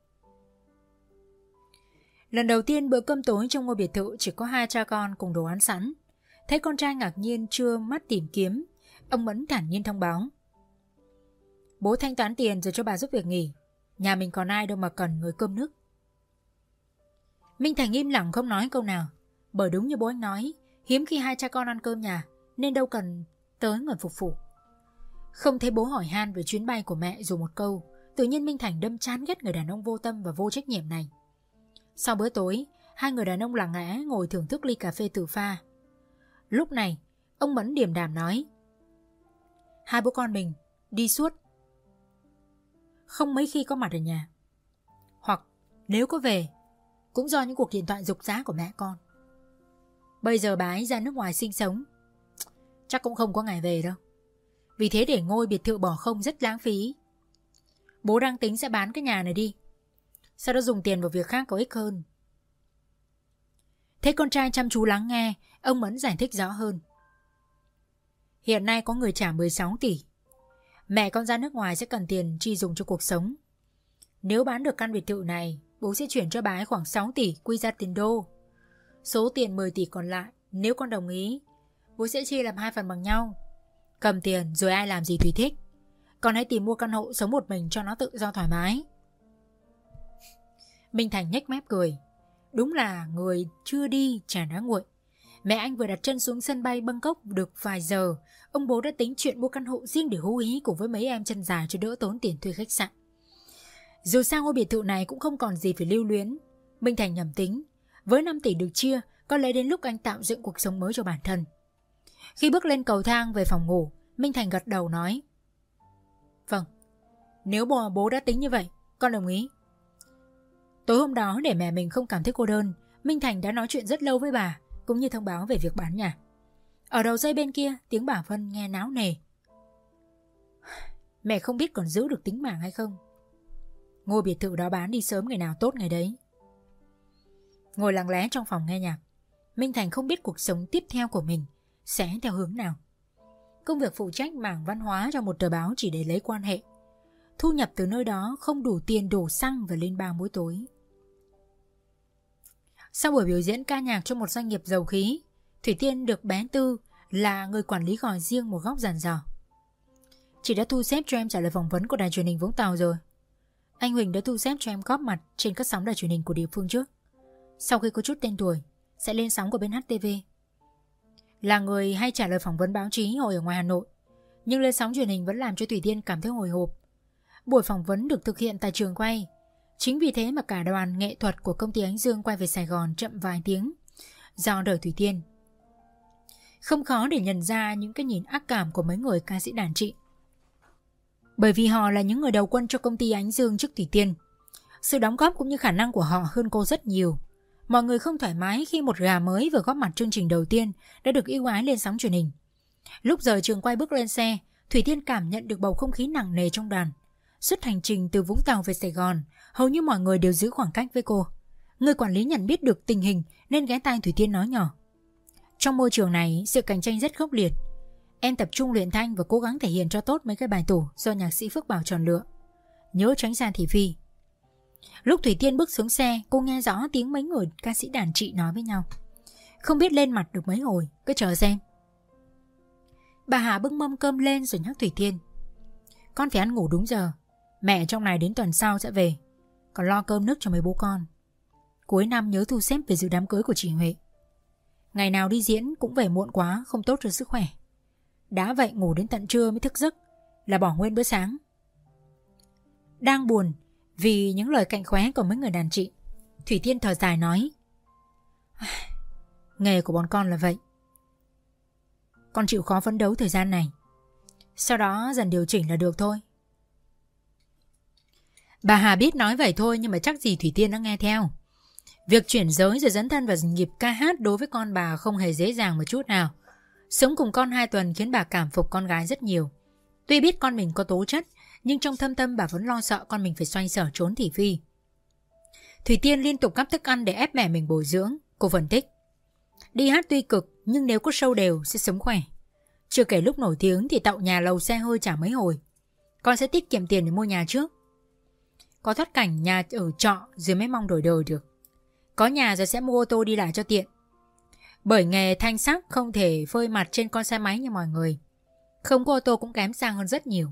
Lần đầu tiên bữa cơm tối trong ngôi biệt thự chỉ có hai cha con cùng đồ ăn sẵn. Thấy con trai ngạc nhiên trưa mắt tìm kiếm, ông Mẫn thản nhiên thông báo: Bố thanh toán tiền rồi cho bà giúp việc nghỉ. Nhà mình còn ai đâu mà cần người cơm nước. Minh Thành im lặng không nói câu nào. Bởi đúng như bố anh nói, hiếm khi hai cha con ăn cơm nhà, nên đâu cần tới người phục vụ. Không thấy bố hỏi han về chuyến bay của mẹ dù một câu, tự nhiên Minh Thành đâm chán ghét người đàn ông vô tâm và vô trách nhiệm này. Sau bữa tối, hai người đàn ông lặng lẽ ngồi thưởng thức ly cà phê tự pha. Lúc này, ông Mẫn điềm đạm nói: Hai bố con mình đi suốt, không mấy khi có mặt ở nhà. Hoặc nếu có về, cũng do những cuộc điện thoại giục giã của mẹ con. Bây giờ bà ấy ra nước ngoài sinh sống, chắc cũng không có ngày về đâu. Vì thế để ngôi biệt thự bỏ không rất lãng phí. Bố đang tính sẽ bán cái nhà này đi, sau đó dùng tiền vào việc khác có ích hơn. Thấy con trai chăm chú lắng nghe, ông Mẫn giải thích rõ hơn. Hiện nay có người trả mười sáu tỷ. Mẹ con ra nước ngoài sẽ cần tiền chi dùng cho cuộc sống. Nếu bán được căn biệt thự này, bố sẽ chuyển cho bà ấy khoảng sáu tỷ quy ra tiền đô. Số tiền mười tỷ còn lại, nếu con đồng ý, bố sẽ chia làm hai phần bằng nhau. Cầm tiền rồi ai làm gì tùy thích. Con hãy tìm mua căn hộ sống một mình cho nó tự do thoải mái. Minh Thành nhếch mép cười. Đúng là người chưa đi chả đã nguội. Mẹ anh vừa đặt chân xuống sân bay Bangkok được vài giờ, ông bố đã tính chuyện mua căn hộ riêng để hú hí cùng với mấy em chân dài cho đỡ tốn tiền thuê khách sạn. Dù sao ngôi biệt thự này cũng không còn gì phải lưu luyến. Minh Thành nhầm tính, với năm tỷ được chia, có lẽ đến lúc anh tạo dựng cuộc sống mới cho bản thân. Khi bước lên cầu thang về phòng ngủ, Minh Thành gật đầu nói: Vâng, nếu bố, bố đã tính như vậy, con đồng ý. Tối hôm đó để mẹ mình không cảm thấy cô đơn, Minh Thành đã nói chuyện rất lâu với bà, cũng như thông báo về việc bán nhà. Ở đầu dây bên kia, tiếng bà Vân nghe náo nề. Mẹ không biết còn giữ được tính mạng hay không. Ngôi biệt thự đó bán đi sớm ngày nào tốt ngày đấy. Ngồi lặng lẽ trong phòng nghe nhạc, Minh Thành không biết cuộc sống tiếp theo của mình sẽ theo hướng nào. Công việc phụ trách mảng văn hóa cho một tờ báo chỉ để lấy quan hệ. Thu nhập từ nơi đó không đủ tiền đổ xăng và lên bar mỗi tối. Sau buổi biểu diễn ca nhạc cho một doanh nghiệp dầu khí, Thủy Tiên được bé Tư là người quản lý gọi riêng một góc dàn dò. Chị đã thu xếp cho em trả lời phỏng vấn của đài truyền hình Vũng Tàu rồi. Anh Huỳnh đã thu xếp cho em góp mặt trên các sóng đài truyền hình của địa phương trước. Sau khi có chút tên tuổi, sẽ lên sóng của bên hát tê vê. Là người hay trả lời phỏng vấn báo chí hồi ở ngoài Hà Nội, nhưng lên sóng truyền hình vẫn làm cho Thủy Tiên cảm thấy hồi hộp. Buổi phỏng vấn được thực hiện tại trường quay. Chính vì thế mà cả đoàn nghệ thuật của công ty Ánh Dương quay về Sài Gòn chậm vài tiếng do đợi Thủy Tiên. Không khó để nhận ra những cái nhìn ác cảm của mấy người ca sĩ đàn chị, bởi vì họ là những người đầu quân cho công ty Ánh Dương trước Thủy Tiên. Sự đóng góp cũng như khả năng của họ hơn cô rất nhiều. Mọi người không thoải mái khi một gà mới vừa góp mặt chương trình đầu tiên đã được ưu ái lên sóng truyền hình. Lúc rời trường quay bước lên xe, Thủy Tiên cảm nhận được bầu không khí nặng nề trong đoàn. Suốt hành trình từ Vũng Tàu về Sài Gòn, hầu như mọi người đều giữ khoảng cách với cô. Người quản lý nhận biết được tình hình nên ghé tai Thủy Tiên nói nhỏ: trong môi trường này, sự cạnh tranh rất khốc liệt. Em tập trung luyện thanh và cố gắng thể hiện cho tốt mấy cái bài tủ do nhạc sĩ Phước Bảo chọn lựa. Nhớ tránh xa thị phi. Lúc Thủy Tiên bước xuống xe, cô nghe rõ tiếng mấy người ca sĩ đàn chị nói với nhau. Không biết lên mặt được mấy hồi, cứ chờ xem. Bà Hà bưng mâm cơm lên rồi nhắc Thủy Tiên: con phải ăn ngủ đúng giờ. Mẹ trong này đến tuần sau sẽ về, còn lo cơm nước cho mấy bố con. Cuối năm nhớ thu xếp về dự đám cưới của chị Huệ. Ngày nào đi diễn cũng về muộn quá, không tốt cho sức khỏe. Đã vậy ngủ đến tận trưa mới thức giấc là bỏ nguyên bữa sáng. Đang buồn vì những lời cạnh khóe của mấy người đàn chị, Thủy Tiên thở dài nói: nghề của bọn con là vậy. Con chịu khó phấn đấu thời gian này, sau đó dần điều chỉnh là được thôi. Bà Hà biết nói vậy thôi, nhưng mà chắc gì Thủy Tiên đã nghe theo. Việc chuyển giới rồi dấn thân vào nghiệp ca hát đối với con bà không hề dễ dàng một chút nào. Sống cùng con hai tuần khiến bà cảm phục con gái rất nhiều. Tuy biết con mình có tố chất, nhưng trong thâm tâm bà vẫn lo sợ con mình phải xoay sở trốn thị phi. Thủy Tiên liên tục cắp thức ăn để ép mẹ mình bồi dưỡng. Cô phân tích: đi hát tuy cực, nhưng nếu có show đều sẽ sống khỏe. Chưa kể lúc nổi tiếng thì tậu nhà lầu xe hơi chả mấy hồi. Con sẽ tiết kiệm tiền để mua nhà trước. Có thoát cảnh nhà ở trọ rồi mới mong đổi đời được. Có nhà rồi sẽ mua ô tô đi lại cho tiện. Bởi nghề thanh sắc không thể phơi mặt trên con xe máy như mọi người. Không có ô tô cũng kém sang hơn rất nhiều.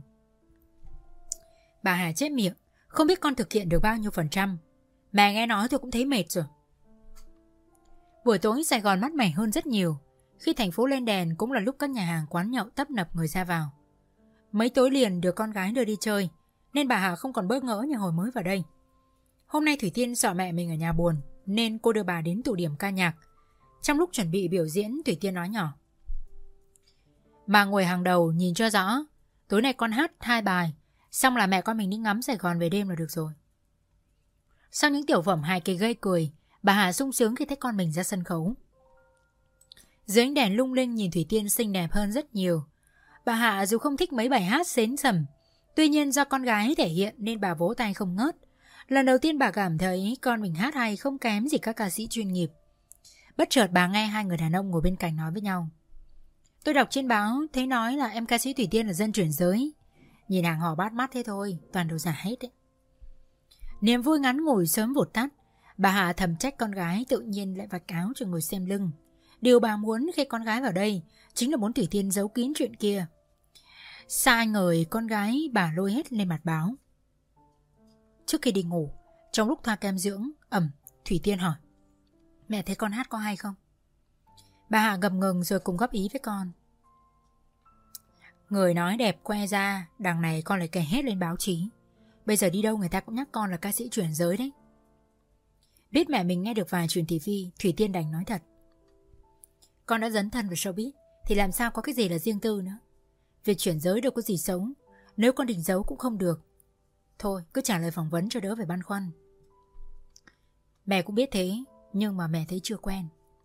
Bà Hà chép miệng: không biết con thực hiện được bao nhiêu phần trăm. Mẹ nghe nói tôi cũng thấy mệt rồi. Buổi tối Sài Gòn mát mẻ hơn rất nhiều. Khi thành phố lên đèn cũng là lúc các nhà hàng quán nhậu tấp nập người ra vào. Mấy tối liền được con gái đưa đi chơi, nên bà Hà không còn bỡ ngỡ như hồi mới vào đây. Hôm nay Thủy Tiên sợ mẹ mình ở nhà buồn, nên cô đưa bà đến tụ điểm ca nhạc. Trong lúc chuẩn bị biểu diễn, Thủy Tiên nói nhỏ: bà ngồi hàng đầu nhìn cho rõ. Tối nay con hát hai bài, xong là mẹ con mình đi ngắm Sài Gòn về đêm là được rồi. Sau những tiểu phẩm hài kịch gây cười, bà Hà sung sướng khi thấy con mình ra sân khấu. Dưới ánh đèn lung linh nhìn Thủy Tiên xinh đẹp hơn rất nhiều. Bà Hà dù không thích mấy bài hát xến sẩm, tuy nhiên do con gái thể hiện nên bà vỗ tay không ngớt. Lần đầu tiên bà cảm thấy con mình hát hay không kém gì các ca sĩ chuyên nghiệp. Bất chợt bà nghe hai người đàn ông ngồi bên cạnh nói với nhau: tôi đọc trên báo thấy nói là em ca sĩ Thủy Tiên là dân chuyển giới. Nhìn hàng họ bắt mắt thế thôi, toàn đồ giả hết ấy. Niềm vui ngắn ngủi sớm vụt tắt. Bà Hà thầm trách con gái tự nhiên lại vạch áo cho người xem lưng. Điều bà muốn khi con gái vào đây chính là muốn Thủy Tiên giấu kín chuyện kia. Sai ngời con gái bà lôi hết lên mặt báo. Trước khi đi ngủ, trong lúc thoa kem dưỡng ẩm, Thủy Tiên hỏi: mẹ thấy con hát có hay không? Bà Hà ngập ngừng rồi cùng góp ý với con: người nói đẹp que ra, đằng này con lại kể hết lên báo chí. Bây giờ đi đâu người ta cũng nhắc con là ca sĩ chuyển giới đấy. Biết mẹ mình nghe được vài chuyện ti vi, Thủy Tiên đành nói thật: con đã dấn thân vào showbiz thì làm sao có cái gì là riêng tư nữa. Việc chuyển giới đâu có gì xấu, nếu con định giấu cũng không được. Thôi cứ trả lời phỏng vấn cho đỡ phải băn khoăn. Mẹ cũng biết thế, nhưng mà mẹ thấy chưa quen.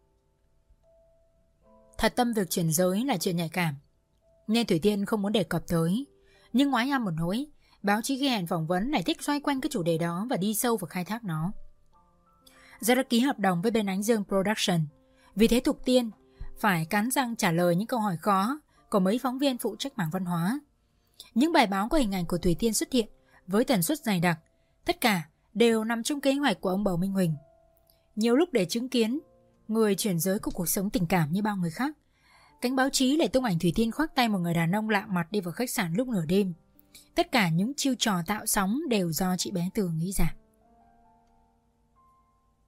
Thật tâm việc chuyển giới là chuyện nhạy cảm, nên Thủy Tiên không muốn đề cập tới. Nhưng ngoái âm một nỗi, báo chí ghi hẹn phỏng vấn lại thích xoay quanh cái chủ đề đó và đi sâu vào khai thác nó. Giờ đã ký hợp đồng với bên Ánh Dương Production. Vì thế Thục Tiên phải cắn răng trả lời những câu hỏi khó của mấy phóng viên phụ trách mảng văn hóa. Những bài báo có hình ảnh của Thủy Tiên xuất hiện với tần suất dày đặc, tất cả đều nằm trong kế hoạch của ông Bầu Minh Huỳnh. Nhiều lúc để chứng kiến người chuyển giới của cuộc sống tình cảm như bao người khác, cánh báo chí lại tung ảnh Thủy Tiên khoác tay một người đàn ông lạ mặt đi vào khách sạn lúc nửa đêm. Tất cả những chiêu trò tạo sóng đều do chị bé Tường nghĩ ra.